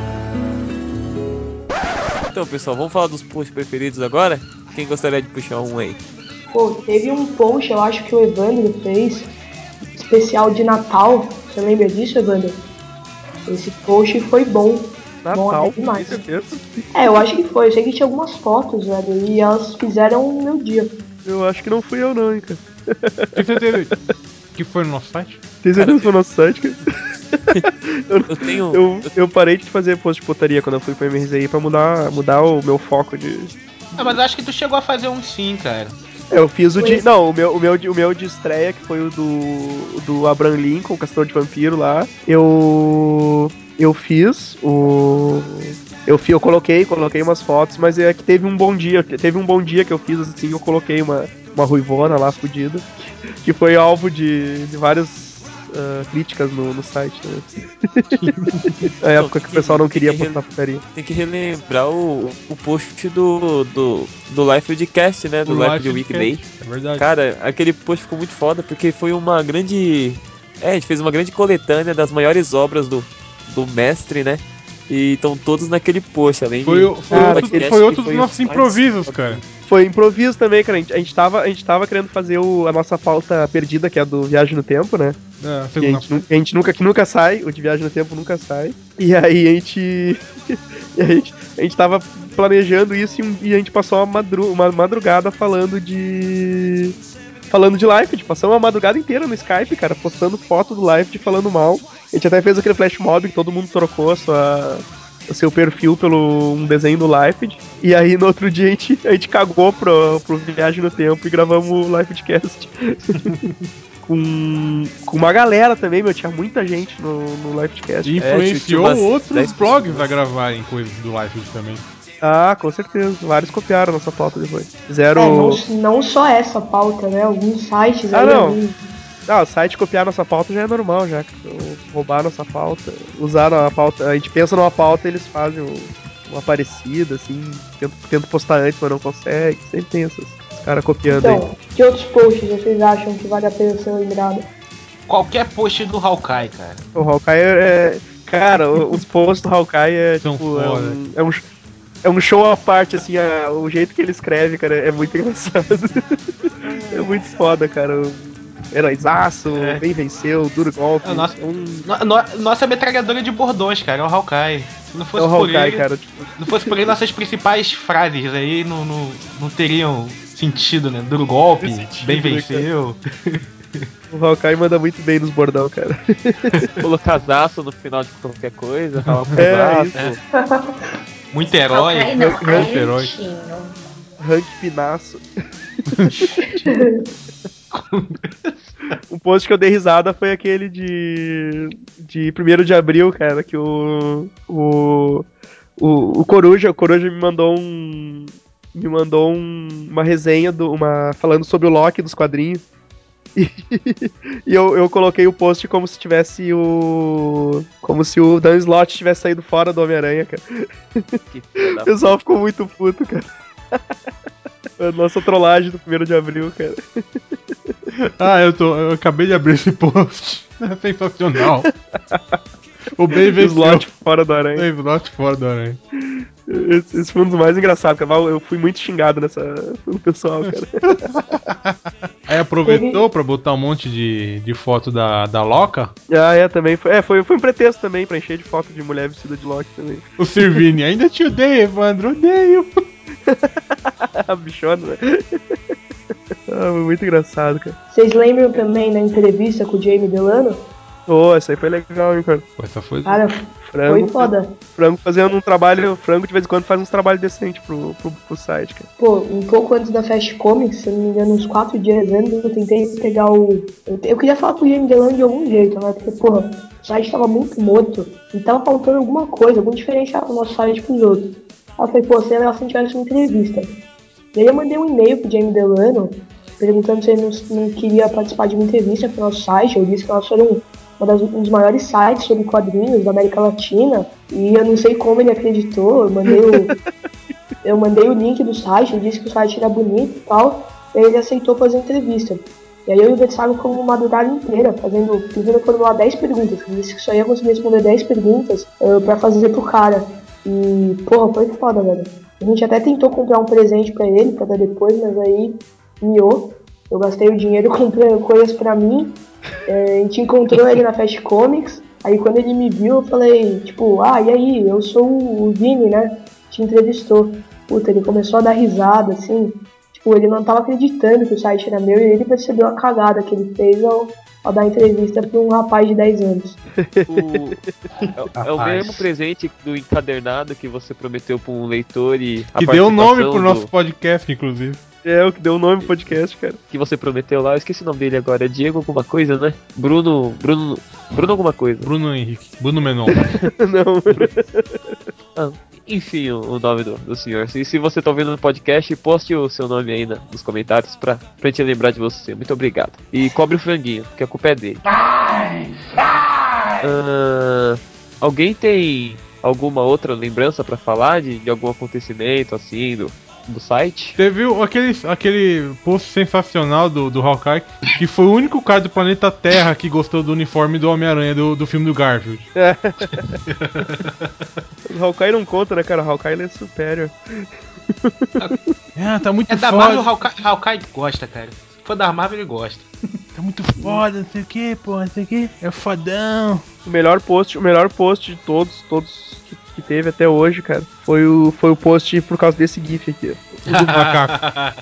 Então, pessoal, vamos falar dos posts preferidos agora? Quem gostaria de puxar um aí? Pô, teve um post, eu acho que o Evandro fez, especial de Natal. Você lembra disso, Evandro? Esse post foi bom. Bom Natal, até demais. com certeza. É, eu acho que foi. Eu sei que tinha algumas fotos, velho, e elas fizeram o meu dia. Eu acho que não fui eu não, hein, cara. Tem certeza que foi no nosso site? Tem certeza que foi no nosso site, cara? eu, eu, tenho... eu, eu parei de fazer post de putaria quando eu fui pro M R Z I pra mudar, mudar o meu foco de... Ah, mas acho que tu chegou a fazer um sim, cara. Eu fiz o de... Não, o meu, o, meu, o meu de estreia, que foi o do, o do Abraham Lincoln, o Caçador de Vampiro lá. Eu... Eu fiz o... Eu, fi, eu coloquei, coloquei umas fotos, mas é que teve um bom dia. Teve um bom dia que eu fiz, assim, eu coloquei uma, uma ruivona lá, fodida, que foi alvo de, de várias uh, críticas no, no site, né? Na época que o pessoal não queria postar putaria. Tem que relembrar o, o post do, do, do Life de Cast, né? Do O Life Life de Weekday. É verdade. Cara, aquele post ficou muito foda, porque foi uma grande... É, a gente fez uma grande coletânea das maiores obras do, do mestre, né? E estão todos naquele post, além foi, de... Foi, cara, outro, foi outro dos nossos improvisos, mais... cara. Foi improviso também, cara. A gente, a gente, tava, a gente tava querendo fazer o, a nossa pauta perdida, que é a do Viagem no Tempo, né? É, que a, gente, a gente nunca, que nunca sai, o de Viagem no Tempo nunca sai. E aí a gente... e a gente, a gente tava planejando isso e, e a gente passou uma, madru, uma madrugada falando de... Falando de Life, passamos uma madrugada inteira no Skype, cara, postando foto do Life, falando mal. A gente até fez aquele flash mob que todo mundo trocou a sua, o seu perfil pelo um desenho do Life. E aí no outro dia a gente, a gente cagou pro, pro Viagem no Tempo e gravamos o Lifecast. com, com uma galera também, meu, tinha muita gente no, no Lifecast. E influenciou é, outros blogs a gravarem coisas do Life também. Ah, com certeza. Vários copiaram nossa pauta depois. Fizeram... É, não, não só essa pauta, né? Alguns sites ah, aí... não. Alguns... Ah, o site copiar nossa pauta já é normal, já. Roubar nossa pauta, usar a pauta... A gente pensa numa pauta e eles fazem uma parecida, assim. Tenta, tenta postar antes, mas não consegue. Sempre tem esses caras copiando então, aí. Então, que outros posts vocês acham que vale a pena ser lembrado? Qualquer post do Hawkeye, cara. O Hawkeye é... Cara, os posts do Hawkeye é, São tipo... foda. É um... É um É um show à parte, assim, a, o jeito que ele escreve, cara, é muito engraçado. É muito foda, cara. Heróizaço, é. Bem venceu, duro golpe. É, nossa, um... no, no, nossa metralhadora de bordões, cara, é o Hawkeye. Se não fosse é o por Hawkeye, ele, cara. Tipo... não fosse por ele, nossas principais frases aí não, não, não teriam sentido, né? Duro golpe, sentido, bem venceu. Né, o Hawkeye manda muito bem nos bordão, cara. Colocasaço no final de qualquer coisa, é, isso. É. Muito herói. Hawkeye não, Rank, rank herói. Rank pinaço. Um post que eu dei risada foi aquele de de primeiro de abril, cara, que o o o, o Coruja, o Coruja me mandou um me mandou um, uma resenha do uma falando sobre o Loki dos quadrinhos. E, e eu, eu coloquei o post como se tivesse o... Como se o Dan Slott tivesse saído fora do Homem-Aranha, cara. O pessoal ficou muito puto, cara. A nossa trollagem do primeiro de abril, cara. Ah, eu, tô, eu acabei de abrir esse post. É sensacional. O Ben venceu. Slot fora do Aranha. O Slot fora do Aranha. Esse, esse foi um dos mais engraçados, cara. Eu fui muito xingado nessa, pelo pessoal, cara. Aí aproveitou Ele... pra botar um monte de, de foto da, da Loca? Ah, é, também. Foi, é, foi, foi um pretexto também pra encher de foto de mulher vestida de Loki também. O Servini, ainda te odeio, Evandro, odeio. A bichona, né? Ah, muito engraçado, cara. Vocês lembram também da entrevista com o Jamie Delano? Ô, oh, essa aí foi legal, hein, cara. Essa foi... Cara, frango, foi foda. Frango fazendo um trabalho... Frango de vez em quando faz uns trabalhos decentes pro, pro, pro site, cara. Pô, um pouco antes da Fast Comics, se eu não me engano, uns quatro dias antes, eu tentei pegar o... Eu, eu queria falar com o Jamie Delano de algum jeito, né? Porque, porra, o site tava muito morto. E tava faltando alguma coisa, algum diferencial pro nosso site pros outros. Aí eu falei, pô, seria legal se a gente tivesse uma entrevista. E aí eu mandei um e-mail pro Jamie Delano, perguntando se ele não, não queria participar de uma entrevista pro nosso site. Eu disse que nós somos um, das, um dos maiores sites sobre quadrinhos da América Latina. E eu não sei como ele acreditou, eu mandei o... Eu mandei o link do site, ele disse que o site era bonito e tal, e aí ele aceitou fazer a entrevista. E aí eu e o Versailles ficamos uma madrugada inteira, fazendo, tentando formular dez perguntas. Ele disse que só ia conseguir responder dez perguntas uh, pra fazer pro cara. E, porra, foi foda, velho. A gente até tentou comprar um presente pra ele, pra dar depois, mas aí miou. Eu gastei o dinheiro comprando coisas pra mim. É, a gente encontrou ele na Fast Comics. Aí quando ele me viu, eu falei, tipo, ah, e aí, eu sou o Vini, né? Te entrevistou. Puta, ele começou a dar risada, assim. Tipo, ele não tava acreditando que o site era meu e ele percebeu a cagada que ele fez ao, ao dar entrevista pra um rapaz de dez anos. O... É, é o mesmo presente do encadernado que você prometeu pra um leitor e a que deu o nome pro do... nosso podcast, inclusive. É, o que deu o nome pro podcast, cara. Que você prometeu lá, eu esqueci o nome dele agora, é Diego alguma coisa, né? Bruno... Bruno... Bruno alguma coisa. Bruno Henrique. Bruno Menon. Não. Ah, enfim, o, o nome do, do senhor. E se você tá ouvindo no podcast, poste o seu nome aí na, nos comentários pra, pra gente lembrar de você. Muito obrigado. E cobre o franguinho, que a culpa é dele. Ah, alguém tem alguma outra lembrança pra falar de, de algum acontecimento assim do, do site? Teve aquele, aquele post sensacional do, do Hawkeye, que foi o único cara do planeta Terra que gostou do uniforme do Homem-Aranha do, do filme do Garfield. É. O Hawkeye não conta, né, cara? O Hawkeye ele é superior. É, tá muito é da foda. Marvel, o Hawkeye, Hawkeye gosta, cara. Se for da Marvel, ele gosta. Tá muito foda, não sei o que, pô, não sei o que. É fodão. O melhor post, o melhor post de todos, todos que, que teve até hoje, cara, foi o, foi o post por causa desse GIF aqui. O do macaco.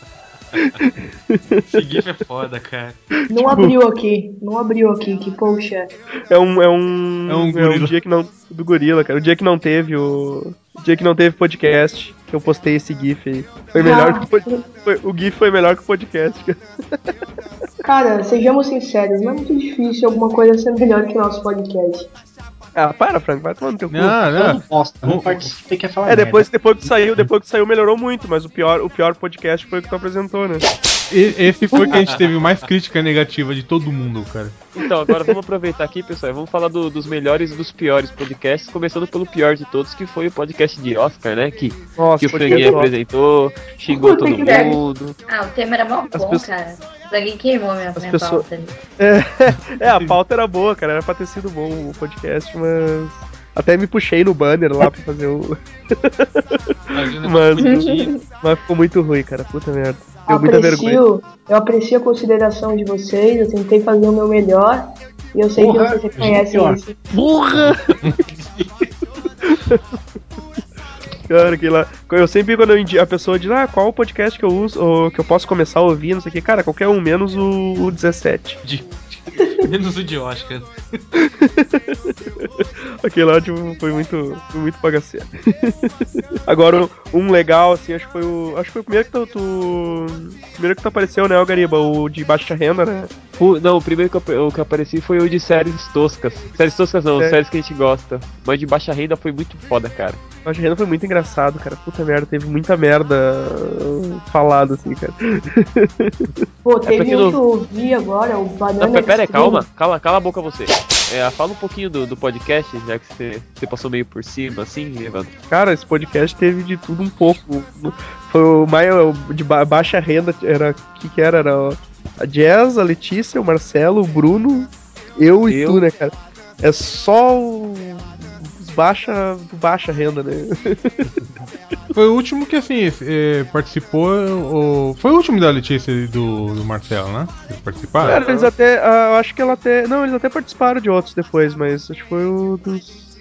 Esse GIF é foda, cara. Não tipo, abriu aqui, não abriu aqui, que poxa. É um, é um, é um, é um dia que não, do gorila, cara. O dia que não teve o, o dia que não teve podcast, que eu postei esse GIF aí. Foi melhor ah, que o, foi, o GIF foi melhor que o podcast, cara. Cara, sejamos sinceros, não é muito difícil alguma coisa ser melhor que o nosso podcast. Ah, para, Frank, vai tomando teu cu. Não, não. Bosta, não participei, quer falar É, depois, merda. depois que saiu, depois que saiu melhorou muito, mas o pior, o pior podcast foi o que tu apresentou, né? E, esse foi que a gente teve mais crítica negativa de todo mundo, cara. Então, agora vamos aproveitar aqui, pessoal, vamos falar do, dos melhores e dos piores podcasts, começando pelo pior de todos, que foi o podcast de Oscar, né? Que, Nossa, que o Franguinho apresentou, xingou todo mundo. Ah, o tema era mó bom, pessoas... cara. Franguinho queimou minha, minha pessoas... pauta ali. É, é, a pauta era boa, cara, era pra ter sido bom o podcast, mas... Até me puxei no banner lá pra fazer o... mas, mas ficou muito ruim, cara, puta merda. Deu muita aprecio, vergonha. Eu aprecio a consideração de vocês, eu tentei fazer o meu melhor e eu sei Burra, que vocês reconhecem isso. Burra! Cara, que lá. Eu sempre quando eu indico, a pessoa diz, ah, qual o podcast que eu uso, ou que eu posso começar a ouvir, não sei o que, cara, qualquer um, menos o, o dezessete. De... Menos o de Oscar. Aquele lá tipo, foi muito, foi muito bagaceiro. Agora, um legal, assim, acho que foi o. Acho que foi o primeiro que tu. tu primeiro que tu apareceu, né, o Gariba? O de baixa renda, né? O, não, o primeiro que eu, o que apareci foi o de séries toscas. Séries toscas não, é. séries que a gente gosta. Mas de baixa renda foi muito foda, cara. Baixa renda foi muito engraçado, cara. Puta merda, teve muita merda falado, assim, cara. Pô, teve é um que eu ouvi agora, o Banana. Não, pera aí, calma, cala, cala a boca você. É, fala um pouquinho do, do podcast, já que você, você passou meio por cima, assim, Evandro. Cara, esse podcast teve de tudo um pouco. Foi o mais de baixa renda, era o que que era? Era a Jazz, a Letícia, o Marcelo, o Bruno, eu e eu. tu, né, cara? É só o... os baixa, baixa renda, né? Foi o último que, assim, é, participou. O... Foi o último da Letícia e do, do Marcelo, né? Eles participaram? Cara, eles até. Uh, eu acho que ela até. Não, eles até participaram de outros depois, mas acho que foi o dos.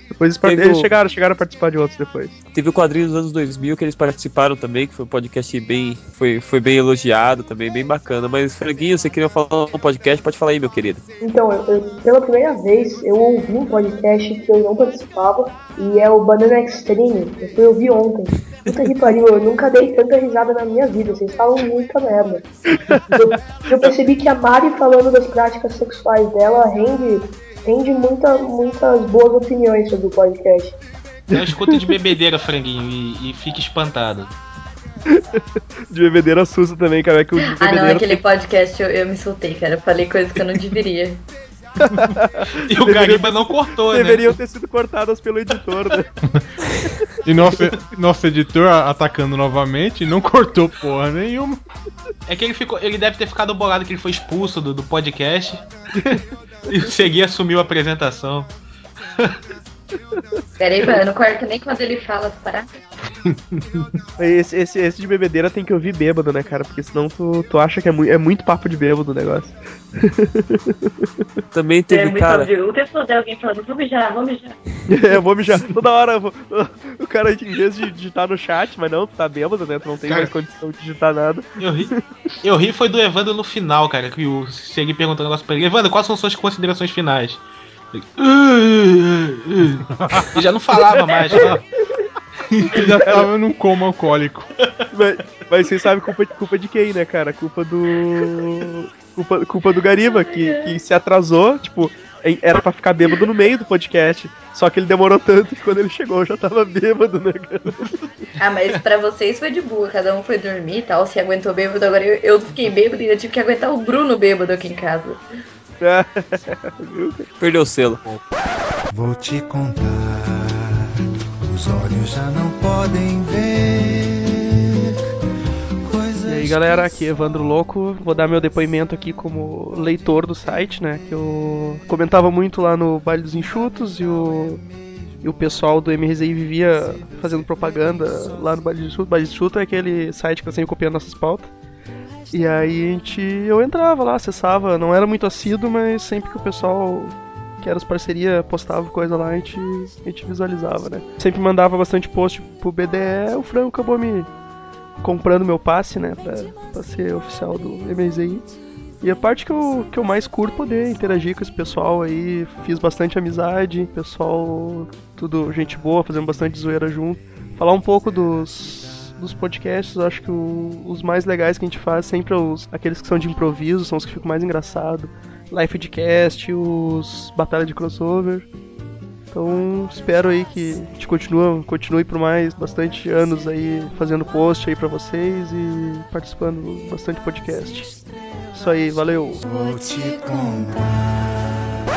Depois eles, par- Teve eles o- chegaram, chegaram a participar de outros depois. Teve o quadrinho dos anos dois mil que eles participaram também, que foi um podcast bem. Foi, foi bem elogiado também, bem bacana. Mas, Franguinho, você queria falar um podcast? Pode falar aí, meu querido. Então, eu, eu- pela primeira vez, eu ouvi um podcast que eu não participava, e é o Banana Extreme. Eu fui ouvir ontem. Puta que pariu, eu nunca dei tanta risada na minha vida, vocês falam muita merda. Eu, eu percebi que a Mari falando das práticas sexuais dela rende, rende muita, muitas boas opiniões sobre o podcast. Não escuta de bebedeira, Franguinho, e, e fique espantado. De bebedeira assusta também, cara. É que o de Ah, não, bebedeira aquele tem- podcast eu, eu me soltei, cara. Eu falei coisas que eu não deveria. E o Gariba não cortou, né? deveriam ter sido cortadas pelo editor, né? E nosso, nosso editor a- atacando novamente não cortou porra nenhuma. É que ele ficou. Ele deve ter ficado bolado que ele foi expulso do, do podcast. E o Segui assumiu a apresentação. Peraí, mano, eu não corto nem quando ele fala as paradas. Esse, esse, esse de bebedeira tem que ouvir bêbado, né, cara? Porque senão tu, tu acha que é, mu- é muito papo de bêbado o negócio. Também É teve, muito cara. óbvio. O tempo todo é alguém falando, vou mijar, vou mijar. É, eu vou mijar. Toda hora eu vou- o cara, em vez de digitar no chat, mas não, tu tá bêbado, né? Tu não tem Cara. mais condição de digitar nada. Eu ri, eu ri foi do Evandro no final, cara, que o Segui perguntou um negócio pra ele. Evandro, quais são suas considerações finais? Ele, e já não falava mais, cara. Ele já tava num coma alcoólico. Mas, mas vocês sabem culpa, culpa de quem, né, cara? Culpa do. Culpa, culpa do Gariba, que, que se atrasou, tipo, em- era pra ficar bêbado no meio do podcast. Só que ele demorou tanto que quando ele chegou eu já tava bêbado, né, cara? Ah, mas pra vocês foi de boa, cada um foi dormir e tal, se aguentou bêbado. Agora eu, eu fiquei bêbado e ainda tive que aguentar o Bruno bêbado aqui em casa. Perdeu o selo. Vou te contar, os olhos já não podem ver coisas. E aí, galera, aqui é Evandro Louco. Vou dar meu depoimento aqui como leitor do site, né? Que eu comentava muito lá no Baile dos Enxutos e o, e o pessoal do M R Z I vivia fazendo propaganda lá no Baile dos Enxutos. Baile dos Enxutos é aquele site que eu sempre copiando nossas pautas. E aí a gente, eu entrava lá, acessava, não era muito assíduo, mas sempre que o pessoal que era as parcerias postava coisa lá, a gente, a gente visualizava, né? Sempre mandava bastante post pro B D E, o Franco acabou me comprando meu passe, né, pra, pra ser oficial do M R Z I. E a parte que eu, que eu mais curto é poder interagir com esse pessoal aí, fiz bastante amizade, pessoal, tudo gente boa, fazendo bastante zoeira junto. Falar um pouco dos dos podcasts, eu acho que o, os mais legais que a gente faz sempre os, aqueles que são de improviso, são os que ficam mais engraçados. Life de cast, os batalha de crossover. Então espero aí que a gente continue, continue por mais bastante anos aí fazendo post aí pra vocês e participando bastante podcast. Isso aí, valeu! Vou te contar.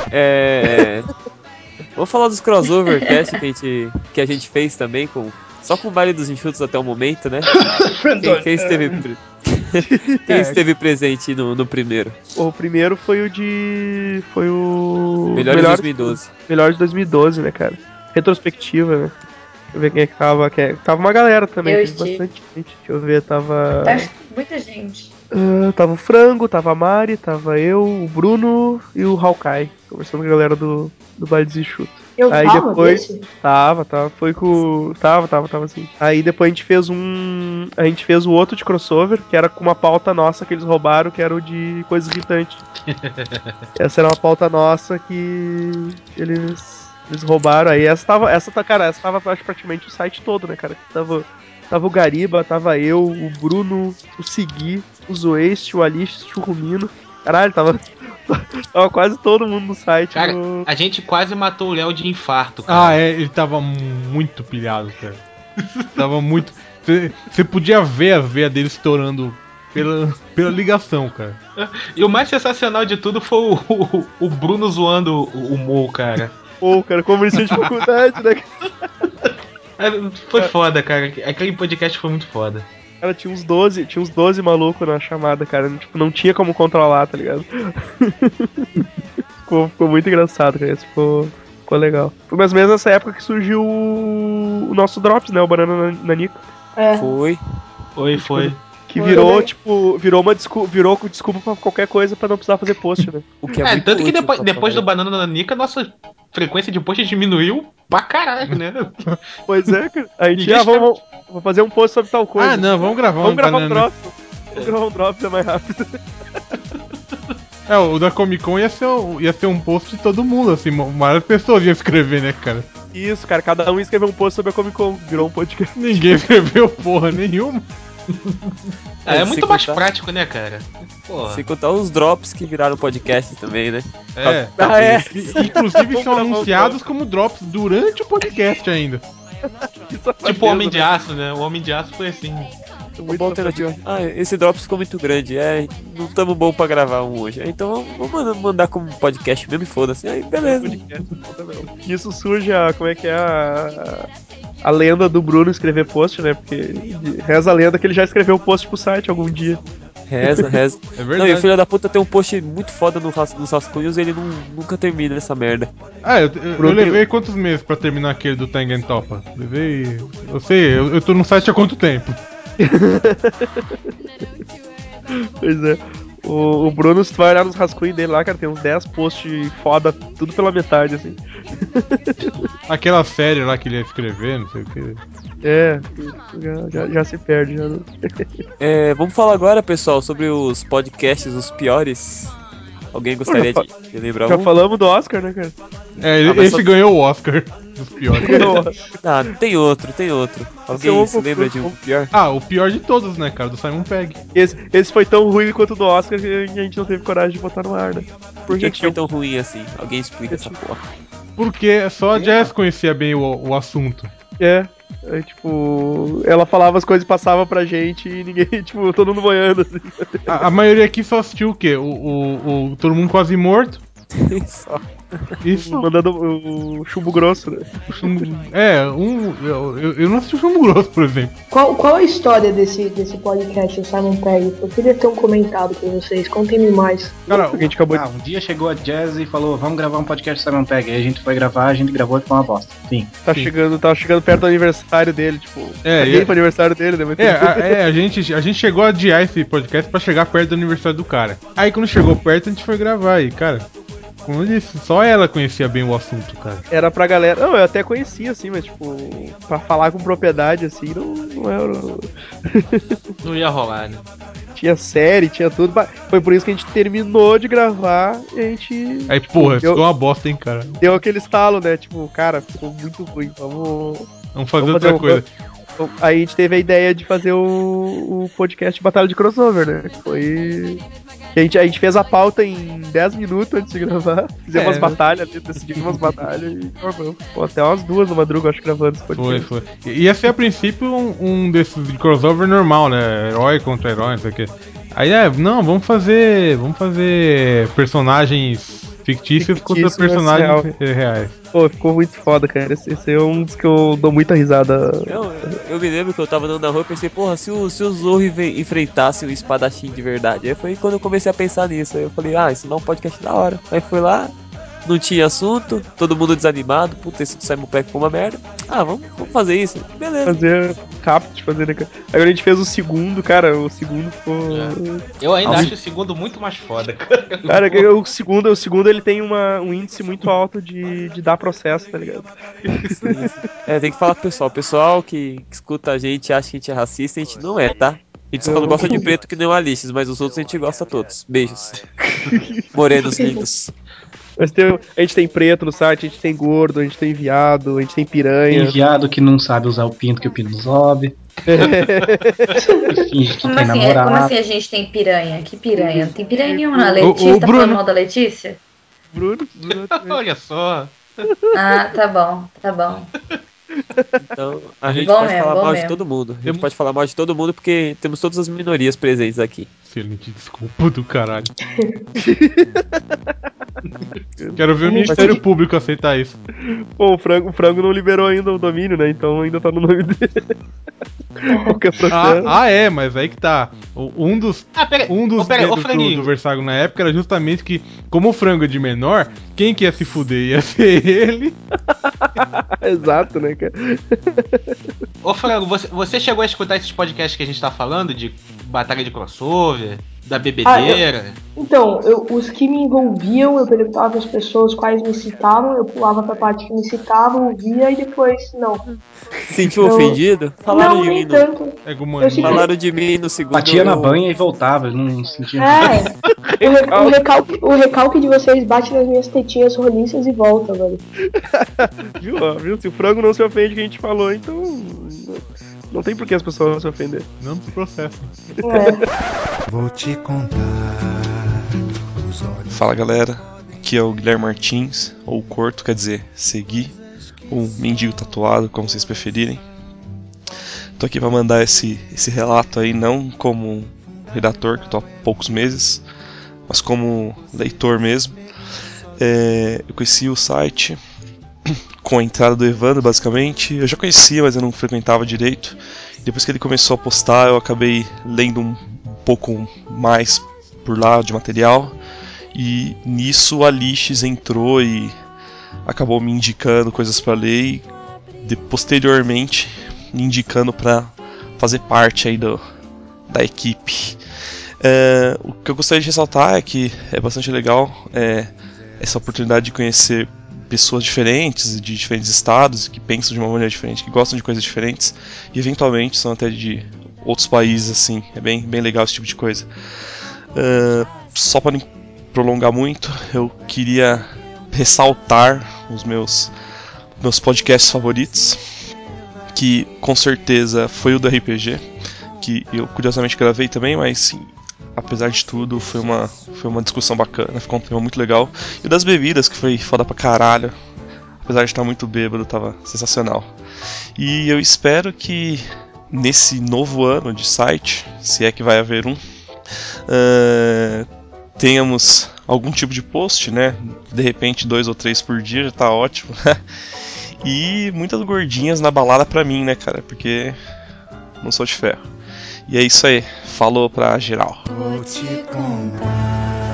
É. Vamos falar dos crossover cast que a gente, que a gente fez também, com, só com o baile dos enxutos até o momento, né? Quem, quem esteve, pre- quem É. esteve presente no, no primeiro? O primeiro foi o de. Foi o. Melhor de dois mil e doze. Melhor de dois mil e doze, né, cara? Retrospectiva, né? Deixa eu ver quem é que tava. Quem é... Tava uma galera também, Eu teve estive. bastante gente. Deixa eu ver, tava. Tá, muita gente. Ah, tava o Frango, tava a Mari, tava eu, o Bruno e o Hawkeye, conversando com a galera do, do Baile dos Enxutos. Eu Aí tava depois. nesse? Tava, tava. Foi com. Tava, tava, tava assim. Aí depois a gente fez um. A gente fez o outro de crossover, que era com uma pauta nossa que eles roubaram, que era o de coisas irritantes. Essa era uma pauta nossa que eles. Eles roubaram. Aí essa tava. Essa tá, cara, essa tava acho, praticamente o site todo, né, cara? Tava. Tava o Gariba, tava eu, o Bruno, o Segui, o Zoeste, o Alice, o Churrumino. Caralho, tava. Tava quase todo mundo no site. Cara, no... a gente quase matou o Léo de infarto, cara. Ah, é, ele tava muito pilhado, cara. Tava muito. Você podia ver a veia dele estourando pela, pela ligação, cara. E o mais sensacional de tudo foi o, o, o Bruno zoando o, o Mo, cara. Pô, cara, como eles tinham dificuldade, né? É, Foi foda, cara. Aquele podcast foi muito foda. Cara, tinha uns doze, tinha uns doze malucos na chamada, cara. Tipo, não tinha como controlar, tá ligado? ficou, ficou muito engraçado, cara. Isso ficou, ficou legal. Foi mais ou menos nessa época que surgiu o, o nosso Drops, né? O Banana Nanica. É. Foi. Foi, foi. A Que virou, tipo, virou uma desculpa, virou com desculpa pra qualquer coisa pra não precisar fazer post, né? O que é, é tanto que depois, depois do Banana Nanica, nossa frequência de post diminuiu pra caralho, né? Pois é, cara. A gente já vamos, vamos fazer um post sobre tal coisa. Ah, não, vamos gravar vamos um gravar banana. um drop. Vamos gravar um drop, é mais rápido. É, o da Comic Con ia ser, ia ser um post de todo mundo, assim, várias pessoas iam escrever, né, cara? Isso, cara, cada um escreveu um post sobre a Comic Con, virou um podcast. Ninguém escreveu porra nenhuma. É, é muito mais contar... prático, né, cara? Porra. Sem contar os drops que viraram podcast também, né? É. Ah, é. Inclusive são anunciados como drops durante o podcast ainda. Tipo o Homem de Aço, né? O Homem de Aço foi assim. Uma boa alternativa. Ah, esse drop ficou muito grande. É, não estamos bom pra gravar um hoje. Então vamos mandar como podcast mesmo e foda-se. Aí beleza. Isso surge a. Como é que é a. A lenda do Bruno escrever post, né? Porque reza a lenda que ele já escreveu um post pro site algum dia. Reza, reza. É verdade. Não, e o filho da puta tem um post muito foda no, nos rascunhos e ele não, nunca termina essa merda. Ah, eu, eu, eu levei quantos meses pra terminar aquele do Tengen Toppa? Levei. Eu sei, eu, eu tô no site há quanto tempo? Pois é. O, o Bruno, se tu vai olhar nos rascunhos dele lá, cara, tem uns dez posts foda, tudo pela metade, assim. Aquela série lá que ele ia escrever, não sei o que. É, já, já, já se perde. Já não... é, vamos falar agora, pessoal, sobre os podcasts, os piores. Alguém gostaria Pô, de, de lembrar já um? Já falamos do Oscar, né, cara? É, ah, esse só... ganhou o Oscar dos piores. Ah, tem outro, tem outro. Alguém se lembra de um pior? Ah, o pior de todos, né, cara? Do Simon Pegg. Esse, esse foi tão ruim quanto o do Oscar que a gente não teve coragem de botar no ar, né? Por que, que foi tão ruim assim? Alguém explica essa porra. Porque só a Jess conhecia bem o, o assunto. É. É, tipo, ela falava as coisas e passava pra gente e ninguém, tipo, todo mundo boiando assim. A, a maioria aqui só assistiu o quê? O, o, o Todo Mundo Quase Morto. Isso. Isso. Mandando o, o chumbo grosso, né? O chumbo, é, um. Eu, eu, eu não assisti o chumbo grosso, por exemplo. Qual, qual a história desse, desse podcast, o Simon Pegg? Eu queria ter um comentário com vocês, contem-me mais. Cara, a gente acabou ah, de... um dia chegou a Jazz e falou, vamos gravar um podcast do Simon Pegg. Aí a gente foi gravar, a gente gravou e foi uma bosta. Sim. Tá Sim. chegando, tá chegando perto do aniversário dele, tipo. É, ninguém é... pro aniversário dele, né? Mas é, a, é a, gente, a gente chegou a adiar esse podcast pra chegar perto do aniversário do cara. Aí quando chegou perto, a gente foi gravar e, cara. Como eu disse, só ela conhecia bem o assunto, cara. Era pra galera. Não, eu até conhecia, assim, mas tipo, pra falar com propriedade, assim, não, não era. Não ia rolar, né? Tinha série, tinha tudo. Foi por isso que a gente terminou de gravar e a gente. Aí, porra, deu, ficou uma bosta, hein, cara. Deu aquele estalo, né? Tipo, cara, ficou muito ruim. Vamos. Vamos fazer vamos outra fazer coisa. Um... Aí a gente teve a ideia de fazer o, o podcast Batalha de Crossover, né? Foi. A gente, a gente fez a pauta em dez minutos antes de gravar. Fizemos é, umas batalhas ali, decidimos umas batalhas e gravamos. Pô, até umas duas no madruga, acho, gravando esse podcast. Foi, foi. Ia ser a princípio um, um desses de crossover normal, né? Herói contra herói, não sei o que. Aí é, não, vamos fazer. Vamos fazer personagens fictícios contra personagens reais. Pô, ficou muito foda, cara. Esse, esse é um dos que eu dou muita risada. Eu, eu me lembro que eu tava andando na rua e pensei, porra, se o, se o Zorro enfrentasse um espadachim de verdade. Aí foi quando eu comecei a pensar nisso. Aí eu falei, ah, isso não é um podcast da hora. Aí fui lá, não tinha assunto, todo mundo desanimado. Puta, esse do Simon Pegg ficou uma merda. Ah, vamos, vamos fazer isso. Beleza. Fazer rápido de fazer, né, cara? Aí a gente fez o segundo, cara. O segundo ficou. É. Eu ainda ah, acho o segundo muito mais foda, cara. Cara, o segundo, o segundo ele tem uma, um índice muito alto de, de dar processo, tá ligado? Isso, isso. É, tem que falar pro pessoal. O pessoal que, que escuta a gente acha que a gente é racista, a gente não é, tá? A gente só não gosta de preto que nem o Alice, mas os outros a gente gosta todos. Beijos. Morenos lindos. Mas tem, a gente tem preto no site, a gente tem gordo, a gente tem viado, a gente tem piranha. Tem viado que não sabe usar o pinto que o pinto sobe. Que finge que como, tem assim, namorado. Como assim a gente tem piranha? Que piranha? Não tem piranha nenhuma na Letícia? O, o tá Bruno. Falando mal da Letícia? Bruno? Bruno Olha só. Ah, tá bom, tá bom. Então, a gente bom pode mesmo, falar mal mesmo. de todo mundo. A gente pode falar mal de todo mundo porque temos todas as minorias presentes aqui. Excelente desculpa do caralho. Quero ver o Ministério Público aceitar isso. Pô, o frango, o frango não liberou ainda o domínio, né? Então ainda tá no nome dele. ah, ah, é, mas aí que tá. Um dos, ah, pera, um dos oh, pera, dedos oh, do, do Versago na época era justamente que, como o frango é de menor, quem que ia se fuder ia ser ele. Exato, né, cara? Ô frango, você, você chegou a escutar esses podcasts que a gente tá falando de batalha de crossover, da bebedeira. Ah, eu, então, eu, os que me envolviam, eu perguntava às pessoas quais me citavam, eu pulava pra parte que me citavam, ouvia e depois, não. Sentiu Eu- ofendido? Falaram não, de nem mim no... tanto. Eu simplesmente- Falaram de mim no segundo. Batia na eu- banha e voltava, eu não sentia. É, o, re- o recalque, o recalque de vocês bate nas minhas tetinhas roliças e volta, velho. Viu, ó, viu? Se o frango não se ofende que a gente falou, então. Não tem por que as pessoas se ofenderem. Não se processam. Vou te contar os olhos. Fala galera, aqui é o Guilherme Martins, ou Corto, quer dizer, Segui, ou Mendigo Tatuado, como vocês preferirem. Tô aqui pra mandar esse, esse relato aí, não como redator, que tô há poucos meses, mas como leitor mesmo. É, eu conheci o site com a entrada do Evandro, basicamente. Eu já conhecia, mas eu não frequentava direito. Depois que ele começou a postar, eu acabei lendo um pouco mais por lá de material. E nisso a Lixes entrou e acabou me indicando coisas para ler e de, posteriormente me indicando para fazer parte aí do, da equipe. É, o que eu gostaria de ressaltar é que é bastante legal é, essa oportunidade de conhecer pessoas diferentes, de diferentes estados, que pensam de uma maneira diferente, que gostam de coisas diferentes e eventualmente são até de outros países, assim. É bem, bem legal esse tipo de coisa. Uh, só para não prolongar muito, eu queria ressaltar os meus, meus podcasts favoritos, que com certeza foi o do R P G, que eu curiosamente gravei também, mas apesar de tudo, foi uma, foi uma discussão bacana, ficou um tema muito legal. E o das bebidas, que foi foda pra caralho. Apesar de estar muito bêbado, tava sensacional. E eu espero que nesse novo ano de site, se é que vai haver um, uh, tenhamos algum tipo de post, né? De repente dois ou três por dia já tá ótimo. E muitas gordinhas na balada pra mim, né, cara? Porque não sou de ferro. E é isso aí, falou pra geral. Vou te contar.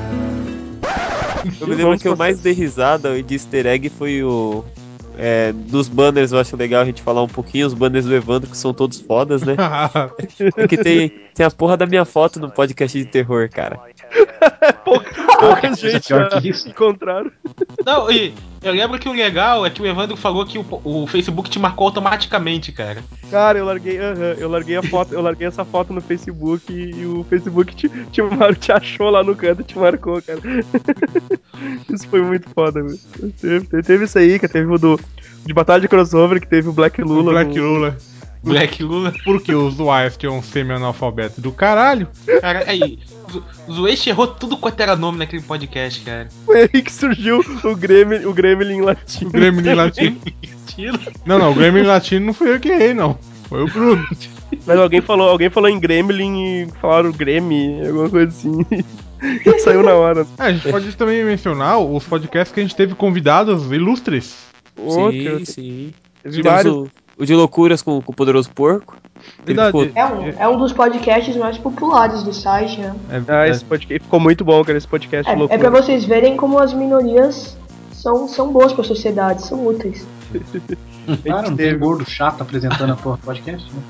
Eu me lembro que eu mais dei risada de easter egg foi o... É, dos banners eu acho legal a gente falar um pouquinho, os banners do Evandro que são todos fodas, né? É que tem, tem a porra da minha foto no podcast de terror, cara. Pouca, pouca gente já encontraram. Não, e eu lembro que o legal é que o Evandro falou que o, o Facebook te marcou automaticamente, cara. Cara, eu larguei, uh-huh, eu larguei a foto, eu larguei essa foto no Facebook e, e o Facebook te, te, te achou lá no canto e te marcou, cara. Isso foi muito foda, meu. Teve, teve isso aí, que teve o do de Batalha de Crossover, que teve o Black Lula. O Black com... Lula. Black Lula. Porque os Wires tinham um semi-analfabeto do caralho. Cara, aí, o Zueishi errou tudo quanto era nome naquele podcast, cara. Foi aí que surgiu o Gremlin, o Gremlin latino. O Gremlin latino. Não, não, o Gremlin latino não foi eu que errei, não. Foi o Bruno. Mas alguém falou, alguém falou em Gremlin e falaram Grêmio, alguma coisa assim. Saiu na hora. É, a gente pode também mencionar os podcasts que a gente teve convidados ilustres. Sim, sim. Teve Tivemos vários. o, o de loucuras com, com o Poderoso Porco. Verdade. Ficou... É um, é um dos podcasts mais populares do site, né? Ah, esse podcast ficou muito bom, cara, esse podcast É, louco. é pra vocês verem como as minorias são, são boas pra sociedade, são úteis. Cara, não tem gordo chato apresentando a porra podcast, né?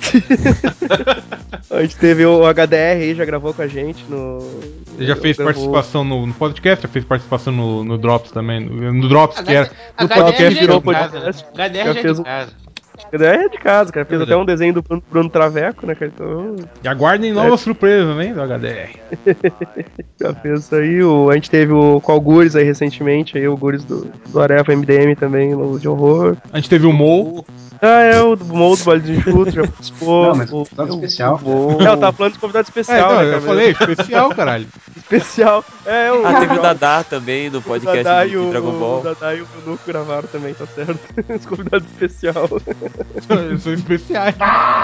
A gente teve o H D R aí, já gravou com a gente no... Ele já fez gravou... participação no, no podcast, já fez participação no, no Drops também. No, no Drops, que era. No H D R podcast virou virou podcast. H D R já é de casa. H D R é de casa, cara. Fez até um desenho do Bruno, Bruno Traveco, né, cara? Então... E aguardem novas é. surpresas, né, do H D R. Já fez isso aí. O... A gente teve o Qual Gures aí recentemente, aí, o Gures do, do Areva M D M também, no de horror. A gente teve o Mo. Ah, é, o Mo do Baile de Enxuto, já participou. Não, mas o convidado especial. O... É, eu tava falando de convidado especial, é, não, né, eu cara? falei, especial, caralho. Especial. É, o... Ah, teve o Dadá também no podcast Dadá de, de Dragon Ball. O Dadá e o Nuco gravaram também, tá certo? Os convidados especial. Eles são especiais.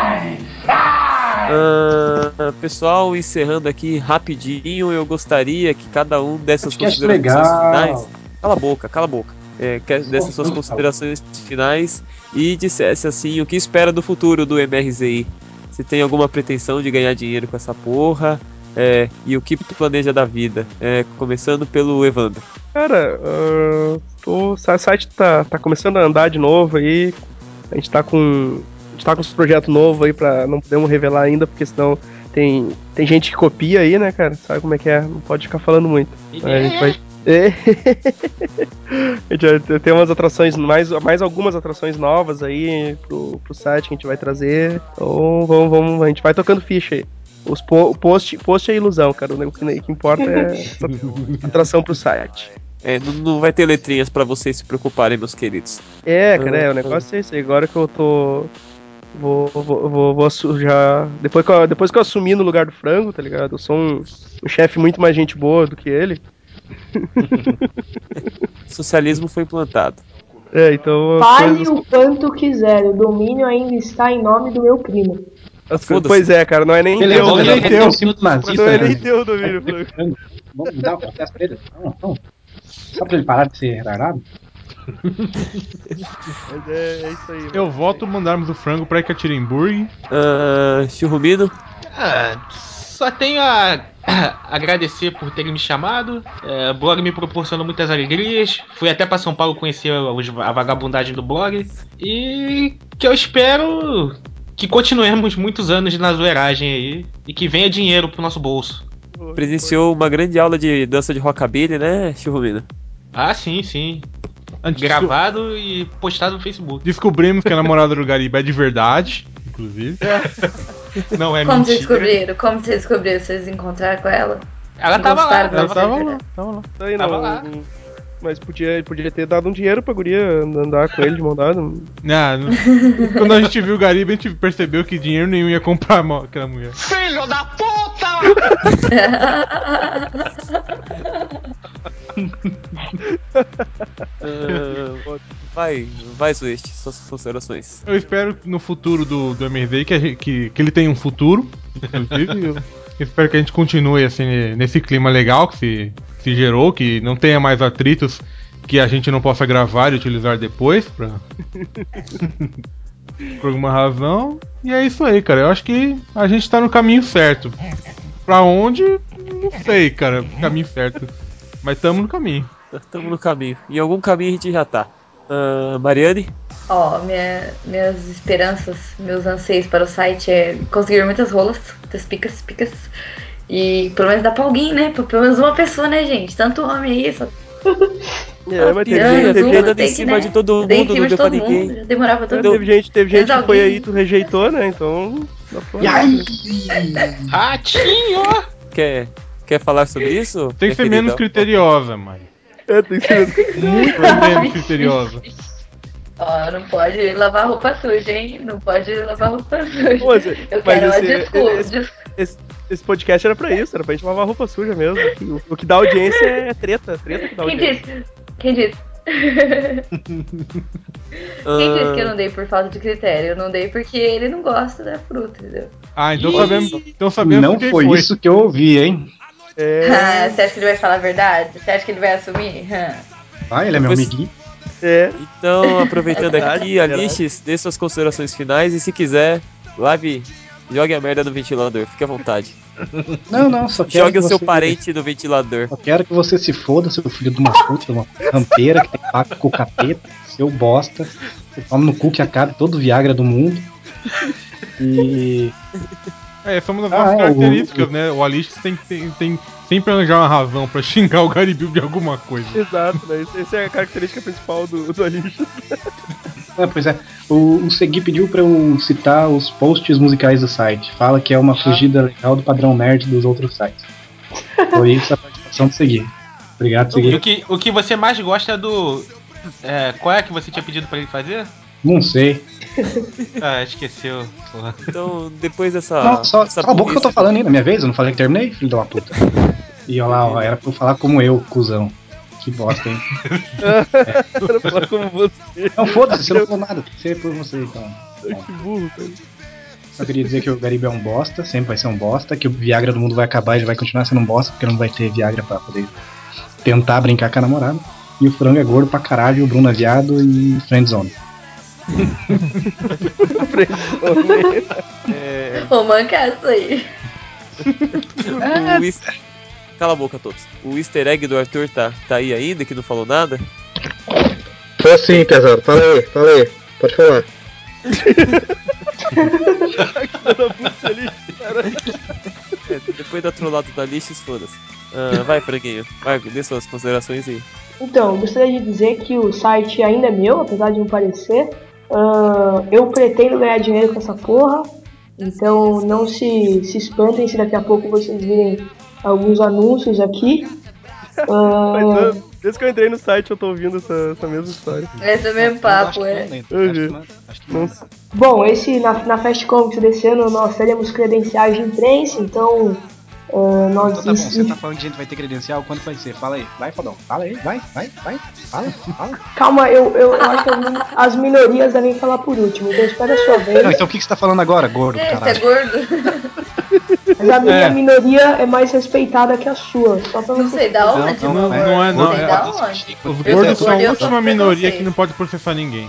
Uh, pessoal, encerrando aqui rapidinho, eu gostaria que cada um dessas Podcast considerações legal. finais. Cala a boca, cala a boca. É, que dessas suas considerações finais e dissesse assim o que espera do futuro do M R Z I. Se tem alguma pretensão de ganhar dinheiro com essa porra, é, e o que tu planeja da vida. É, começando pelo Evandro. Cara, uh, tô, o site tá, tá começando a andar de novo aí. A gente tá com. A gente tá com uns projetos novos aí pra. Não podemos revelar ainda, porque senão tem, tem gente que copia aí, né, cara? Sabe como é que é? Não pode ficar falando muito. Aí a gente vai... É. A gente vai ter umas atrações, mais, mais algumas atrações novas aí pro, pro site que a gente vai trazer. Então vamos, vamos, a gente vai tocando ficha aí. Os po post, post é ilusão, cara. O que, que importa é essa atração pro site. É, não, não vai ter letrinhas pra vocês se preocuparem, meus queridos. É, cara, é, o negócio é esse aí. Agora que eu tô. Vou, vou, vou, vou já. Depois que, eu, depois que eu assumi no lugar do Frango, tá ligado? Eu sou um, um chefe muito mais gente boa do que ele. Socialismo foi implantado. É, então. Fale Coisas... o quanto quiser, o domínio ainda está em nome do meu primo. As coisas... Pois é, cara, não é nem Beleza, teu, beleza, nem teu. teu. Nazista, Não é né? nem teu o domínio, Frango. Vamos dar o processo pra ele? Não, não. Só pra ele parar de ser retardado? Mas é, é isso aí. Eu voto mandarmos o Frango pra Ekaterinburg. Uh, Churrumino? Ah, só tenho a, a agradecer por terem me chamado. É, o blog me proporcionou muitas alegrias. Fui até pra São Paulo conhecer a, a vagabundagem do blog. E que eu espero que continuemos muitos anos na zoeiragem aí. E que venha dinheiro pro nosso bolso. Presenciou uma grande aula de dança de rockabilly, né, Churrumino? Ah, sim, sim. Antes Gravado e postado no Facebook. Descobrimos que a namorada do Gariba é de verdade, inclusive. Não é Como mentira. vocês descobriram? Como vocês descobriram? Vocês encontraram com ela? Ela tava lá. Gostaram Ela da tava vocês, lá. né? Tava lá. Aí, Tava não, lá. não- Mas podia, podia ter dado um dinheiro pra guria andar com ele de mão dada. Ah, não- Quando a gente viu o Gariba, a gente percebeu que dinheiro nenhum ia comprar mo- aquela mulher. Filho da puta! Uh, vai, vai, Zwist, suas considerações. Eu espero que no futuro do, do M R D que, a gente- que, que ele tenha um futuro. Inclusive, eu espero que a gente continue assim nesse clima legal que se, se gerou, que não tenha mais atritos que a gente não possa gravar e utilizar depois, pra... por alguma razão. E é isso aí, cara. Eu acho que a gente tá no caminho certo. Pra onde? Não sei, cara. Caminho certo. Mas tamo no caminho. Estamos no caminho. Em algum caminho a gente já tá. Uh, Mariane? Ó, minha, minhas esperanças, meus anseios para o site é conseguir muitas rolas, muitas picas, picas. E pelo menos dar pra alguém, né? Pra pelo menos uma pessoa, né, gente? Tanto homem aí, só. É, mas teve Pelo gente, menos teve uma gente, dando em tem que, cima né? de todo Dei em mundo, cima não de deu pra todo ninguém. mundo, já demorava tanto. teve gente, teve gente Mas que foi alguém- aí e tu rejeitou, né? Então. dá pra- E aí? Ratinho! Quer, quer falar sobre isso? Tem que ser menos criteriosa, mãe. É, tem que ser Muito menos criteriosa. Ó, não pode lavar roupa suja, hein? Não pode lavar roupa suja. Pô, mas- Eu mas quero uma esse- desculpa. esse- des- Esse, esse podcast era pra isso, era pra gente lavar roupa suja mesmo. O, o que dá audiência é treta, treta que dá Quem audiência. disse? Quem disse? Quem disse que eu não dei por falta de critério? Eu não dei porque ele não gosta da fruta, entendeu? Ah, então Ih, sabemos, então sabemos Não quem foi isso que eu ouvi, hein? É, Ah, você acha que ele vai falar a verdade? Você acha que ele vai assumir? Hã? Ah, ele é meu Depois- amiguinho. é. Então, aproveitando Verdade, aqui, verdade. Alixes, dê suas considerações finais e se quiser, lave, jogue a merda no ventilador, fique à vontade. Não, não, só quero Jogue que o seu você- parente no ventilador. Só quero que você se foda, seu filho de uma puta, uma rampeira que tem pacto com o capeta, seu bosta. Você toma no cu que acabe todo o Viagra do mundo. E. É, essa é uma das Ah, nossas é, características, o- né? O Alix tem, tem, tem sempre arranjar uma razão pra xingar o Garibil de alguma coisa. Exato, né? Esse- Essa é a característica principal do, do Alixo. É, pois é. O, o Segui pediu pra eu citar os posts musicais do site. Fala que é uma fugida legal do padrão nerd dos outros sites. Foi isso a participação do Segui. Obrigado, O Segui. que, o que você mais gosta do. É, qual é que você tinha pedido pra ele fazer? Não sei. Ah, esqueceu. Porra. Então, depois dessa. Não, só, dessa cala a boca que eu tô burrice- falando aí na minha vez. Eu não falei que terminei, filho de uma puta. E olha lá, ó, era pra eu falar como eu, cuzão. Que bosta, hein? Era pra falar como você. Não, foda-se, você não falou nada. Tem que ser por você, então. Bom, Que burro, cara. só queria dizer que o Gariba é um bosta, sempre vai ser um bosta, que o Viagra do mundo vai acabar e ele vai continuar sendo um bosta, porque não vai ter Viagra pra poder tentar brincar com a namorada. E o frango é gordo pra caralho, o Bruno é viado e friendzone. É, Ô, mancaço aí. o eas- Cala a boca, todos. O easter egg do Arthur tá, tá aí ainda, que não falou nada? Tô sim, pesado. Fala aí, fala aí. Pode falar. Filha da puta ali, cara. depois da trollada da lixa, foda-se. Ah, vai, Franguinho, vai, dê suas considerações aí. Então, gostaria de dizer que o site ainda é meu, apesar de não parecer. Uh, eu pretendo ganhar dinheiro com essa porra, então não se, se espantem se daqui a pouco vocês virem alguns anúncios aqui. Uh, Mas, eu- desde que eu entrei no site eu tô ouvindo essa, essa mesma história. Esse é o mesmo papo, é. Uhum. Não sei. Bom, esse na, na Fast Comics desse ano nós teremos credenciais de imprensa, então uh, nós Então tá bom, isso- você tá falando que a gente vai ter credencial, quando vai ser? Fala aí, vai, Fodão, fala aí, vai, vai, vai, fala, fala. Calma, eu, eu, eu acho que as, min- as minorias devem falar por último, então espera a sua vez. Não, então o que, que você tá falando agora, gordo, É, você é caralho? gordo? Mas a minha É. minoria é mais respeitada que a sua, só pra Não você sei da Não, onde, não, meu Não, amor. não é, não. Sei É, da Pode onde. ser, os Eu gordos sou são a gordo, eu última sofro minoria preconceito. que não pode processar ninguém.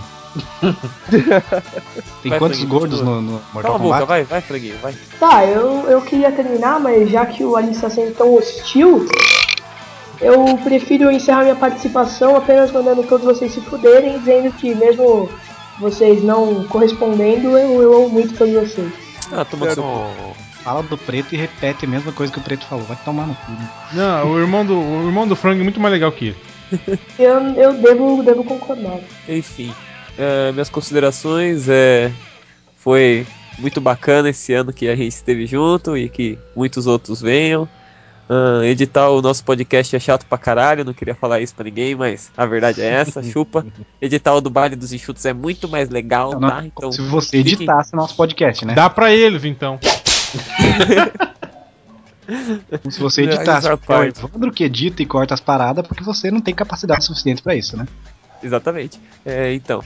Tem Vai, quantos Franguinho, gordos continua. no, no Mortal Cala a boca, Kombat? vai, vai, Franguinho, vai. Tá, eu, eu queria terminar, mas já que o Alice está sendo tão hostil, eu prefiro encerrar minha participação apenas mandando todos vocês se fuderem, dizendo que mesmo vocês não correspondendo, eu, eu amo muito todos vocês. Ah, toma seu cu. Fala do preto e repete a mesma coisa que o preto falou, vai tomar no cu. Não, o irmão do, o irmão do frango é muito mais legal que ele. Eu, eu devo, devo concordar. Enfim, é, minhas considerações é foi muito bacana esse ano que a gente esteve junto e que muitos outros venham. Ah, editar o nosso podcast é chato pra caralho, não queria falar isso pra ninguém, mas a verdade é essa, chupa. Editar o do Baile dos Enxutos é muito mais legal, Não, não, tá? Então, se você fiquem- editasse nosso podcast, né? Dá pra eles, então. Como se você Não, editasse, essa porque é o parte. Evandro que edita e corta as paradas, porque você não tem capacidade suficiente pra isso, né? Exatamente. É, então.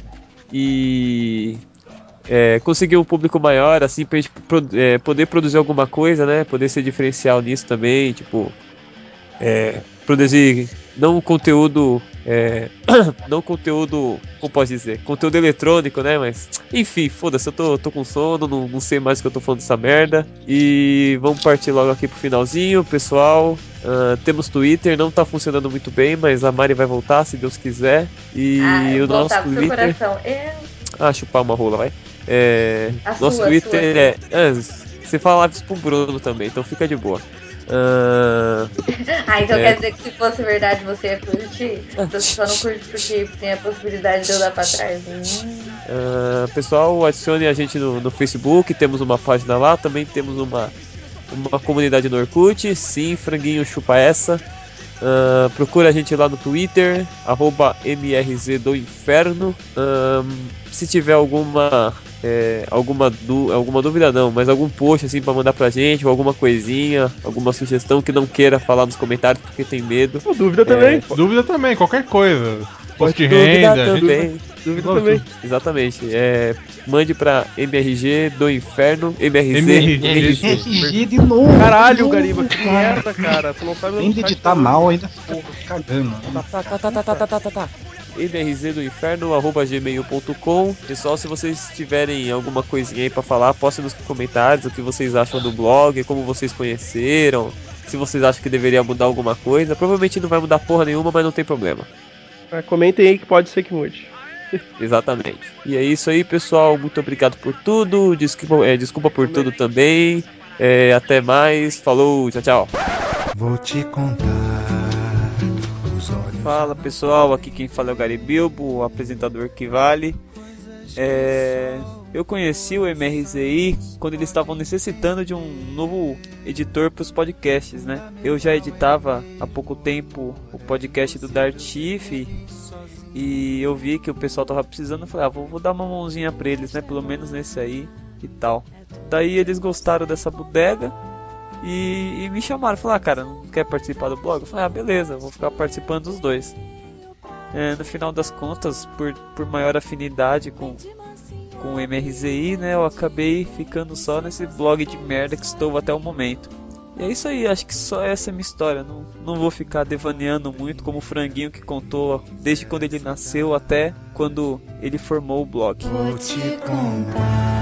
E. É, conseguir um público maior, assim, pra gente pro- é, poder produzir alguma coisa, né? Poder ser diferencial nisso também, tipo. É, produzir não conteúdo. É, não conteúdo. Como posso dizer? Conteúdo eletrônico, né? Mas. Enfim, foda-se, eu tô, tô com sono, não, não sei mais o que eu tô falando dessa merda. E vamos partir logo aqui pro finalzinho, pessoal. Ah, temos Twitter, não tá funcionando muito bem, mas a Mari vai voltar se Deus quiser. E Ah, eu o vou nosso voltar pro seu Twitter. coração. Eu... Ah, chupar uma rola, vai. É, A nosso sua, a Twitter sua, a é. Ah, você falava isso pro Bruno também, então fica de boa. Ah, Ah, então É. quer dizer que se fosse verdade você ia curtir? Você só não curte porque tem a possibilidade de eu dar pra trás? Hum. ah, pessoal, adicione a gente no, no Facebook, temos uma página lá, também temos uma, uma comunidade no Orkut. Sim, franguinho chupa essa. Ah, procura a gente lá no Twitter, arroba M R Z do Inferno. Ah, se tiver alguma é, alguma, du- alguma dúvida não, mas algum post assim pra mandar pra gente, ou alguma coisinha, alguma sugestão que não queira falar nos comentários porque tem medo. Pô, dúvida também. É, Dúvida também, qualquer coisa. Posto de Dúvida renda, a gente- também. Dúvida Gosto. também. Exatamente. É, mande pra M R G do Inferno, M R Z. M R G. R G de novo! Caralho, de Gariba, novo, que cara. merda, cara. Tu não sabe Além de onde editar tá mal, ainda fica cagando. Tá, tá, tá, tá, tá, tá, tá, tá, tá. M R Z do Inferno, arroba gmail ponto com. Pessoal, se vocês tiverem alguma coisinha aí pra falar, postem nos comentários o que vocês acham do blog, como vocês conheceram, se vocês acham que deveria mudar alguma coisa. Provavelmente não vai mudar porra nenhuma, mas não tem problema. Ah, comentem aí que pode ser que mude. Exatamente. E é isso aí, pessoal. Muito obrigado por tudo. Desculpa, é, desculpa por tudo também. É, até mais. Falou, tchau, tchau. Vou te contar os olhos. Fala pessoal, aqui quem fala é o Gary Bilbo, o apresentador que vale. É, eu conheci o M R Z I quando eles estavam necessitando de um novo editor para os podcasts, né? Eu já editava há pouco tempo o podcast do Dart Chief e eu vi que o pessoal tava precisando, eu falei, ah, vou, vou dar uma mãozinha para eles, né? Pelo menos nesse aí e tal. Daí eles gostaram dessa bodega. E, e me chamaram, falaram, ah, cara, não quer participar do blog? Eu falei, ah, beleza, vou ficar participando dos dois. É, no final das contas, por, por maior afinidade com, com o M R Z I, né, eu acabei ficando só nesse blog de merda que estou até o momento. E é isso aí, acho que só essa é a minha história. Não, não vou ficar devaneando muito como o Franguinho que contou desde quando ele nasceu até quando ele formou o blog. Vou te contar.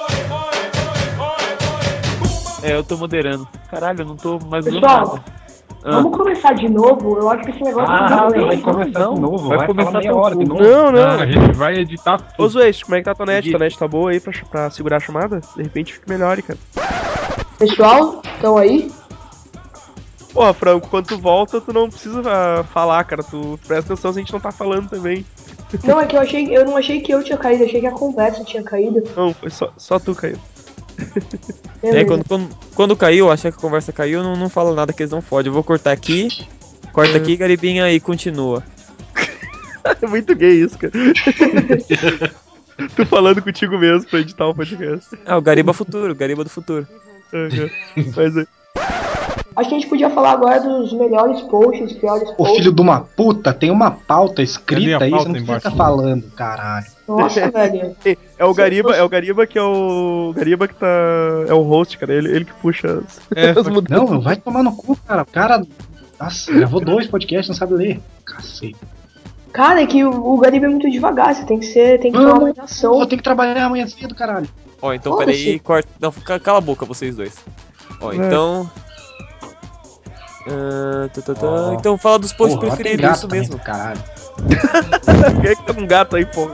É, eu tô moderando. Caralho, eu não tô mais usando Pessoal, nada. Vamos começar de novo? Eu acho que esse negócio Ah, não vai tem. começar não, de novo. vai Vai, começar falar meia tão hora de full. novo. Não, não. Não, a gente vai editar Ô, tudo. Zueste, como é que tá a tua net? Isso. Tua net tá boa aí pra, pra segurar a chamada? De repente fica melhor, cara. Pessoal, estão aí? Porra, Franco, quando tu volta, tu não precisa ah, falar, cara. Tu presta atenção se a gente não tá falando também. Não, é que eu achei, eu não achei que eu tinha caído, achei que a conversa tinha caído. Não, foi só, só tu caiu. É, quando, quando, quando caiu, achar que a conversa caiu, não, não fala nada que eles não fodem. Eu vou cortar aqui, corta aqui, Garibinha, aí continua. É muito gay isso, cara. Tô falando contigo mesmo pra editar o podcast. Ah, o Gariba Futuro, o Gariba do Futuro. Uhum. Mas é. Acho que a gente podia falar agora dos melhores posts, piores Ô posts. filho de uma puta, tem uma pauta escrita Cadê a aí, pauta você não precisa embaixo? ficar falando, caralho. Nossa, velho. É o Gariba, é o Gariba que é o. Gariba que tá. É o host, cara. Ele, ele que puxa as, É, as só- mudanças. Não, vai tomar no cu, cara. O cara. Nossa, gravou dois podcasts, não sabe ler. Cacete. Cara, é que o, o Gariba é muito devagar, você tem que ser, tem que tomar Vamos, uma ação. vou ter que trabalhar amanhã cedo, caralho. Ó, então Foda-se. peraí, corta. Não, fica- cala a boca vocês dois. Ó, então. Ah, tá, tá, tá. Ó. Então fala dos posts Porra, lá tem preferidos, gato isso também, mesmo. caralho. Quem é que tá com gato aí, porra?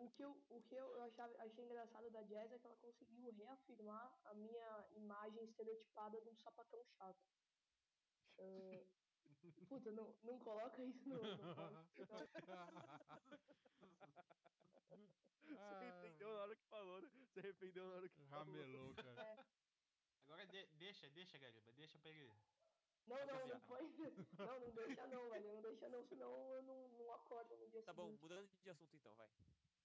o que eu, o que eu, eu achava, achei engraçado da Jazz é que ela conseguiu reafirmar a minha imagem estereotipada de um sapatão chato. Uh, puta, não, não coloca isso no, no post, Você arrependeu na hora que falou, né? Você arrependeu na hora que Ramelou, falou. cara. É. Agora de- deixa, deixa, Gariba, deixa pra ele. Não, não, não Rapaziada. foi. Não, não deixa não, velho. Não deixa não, senão eu não, não acordo no dia Tá bom, seguinte. mudando de assunto então, vai.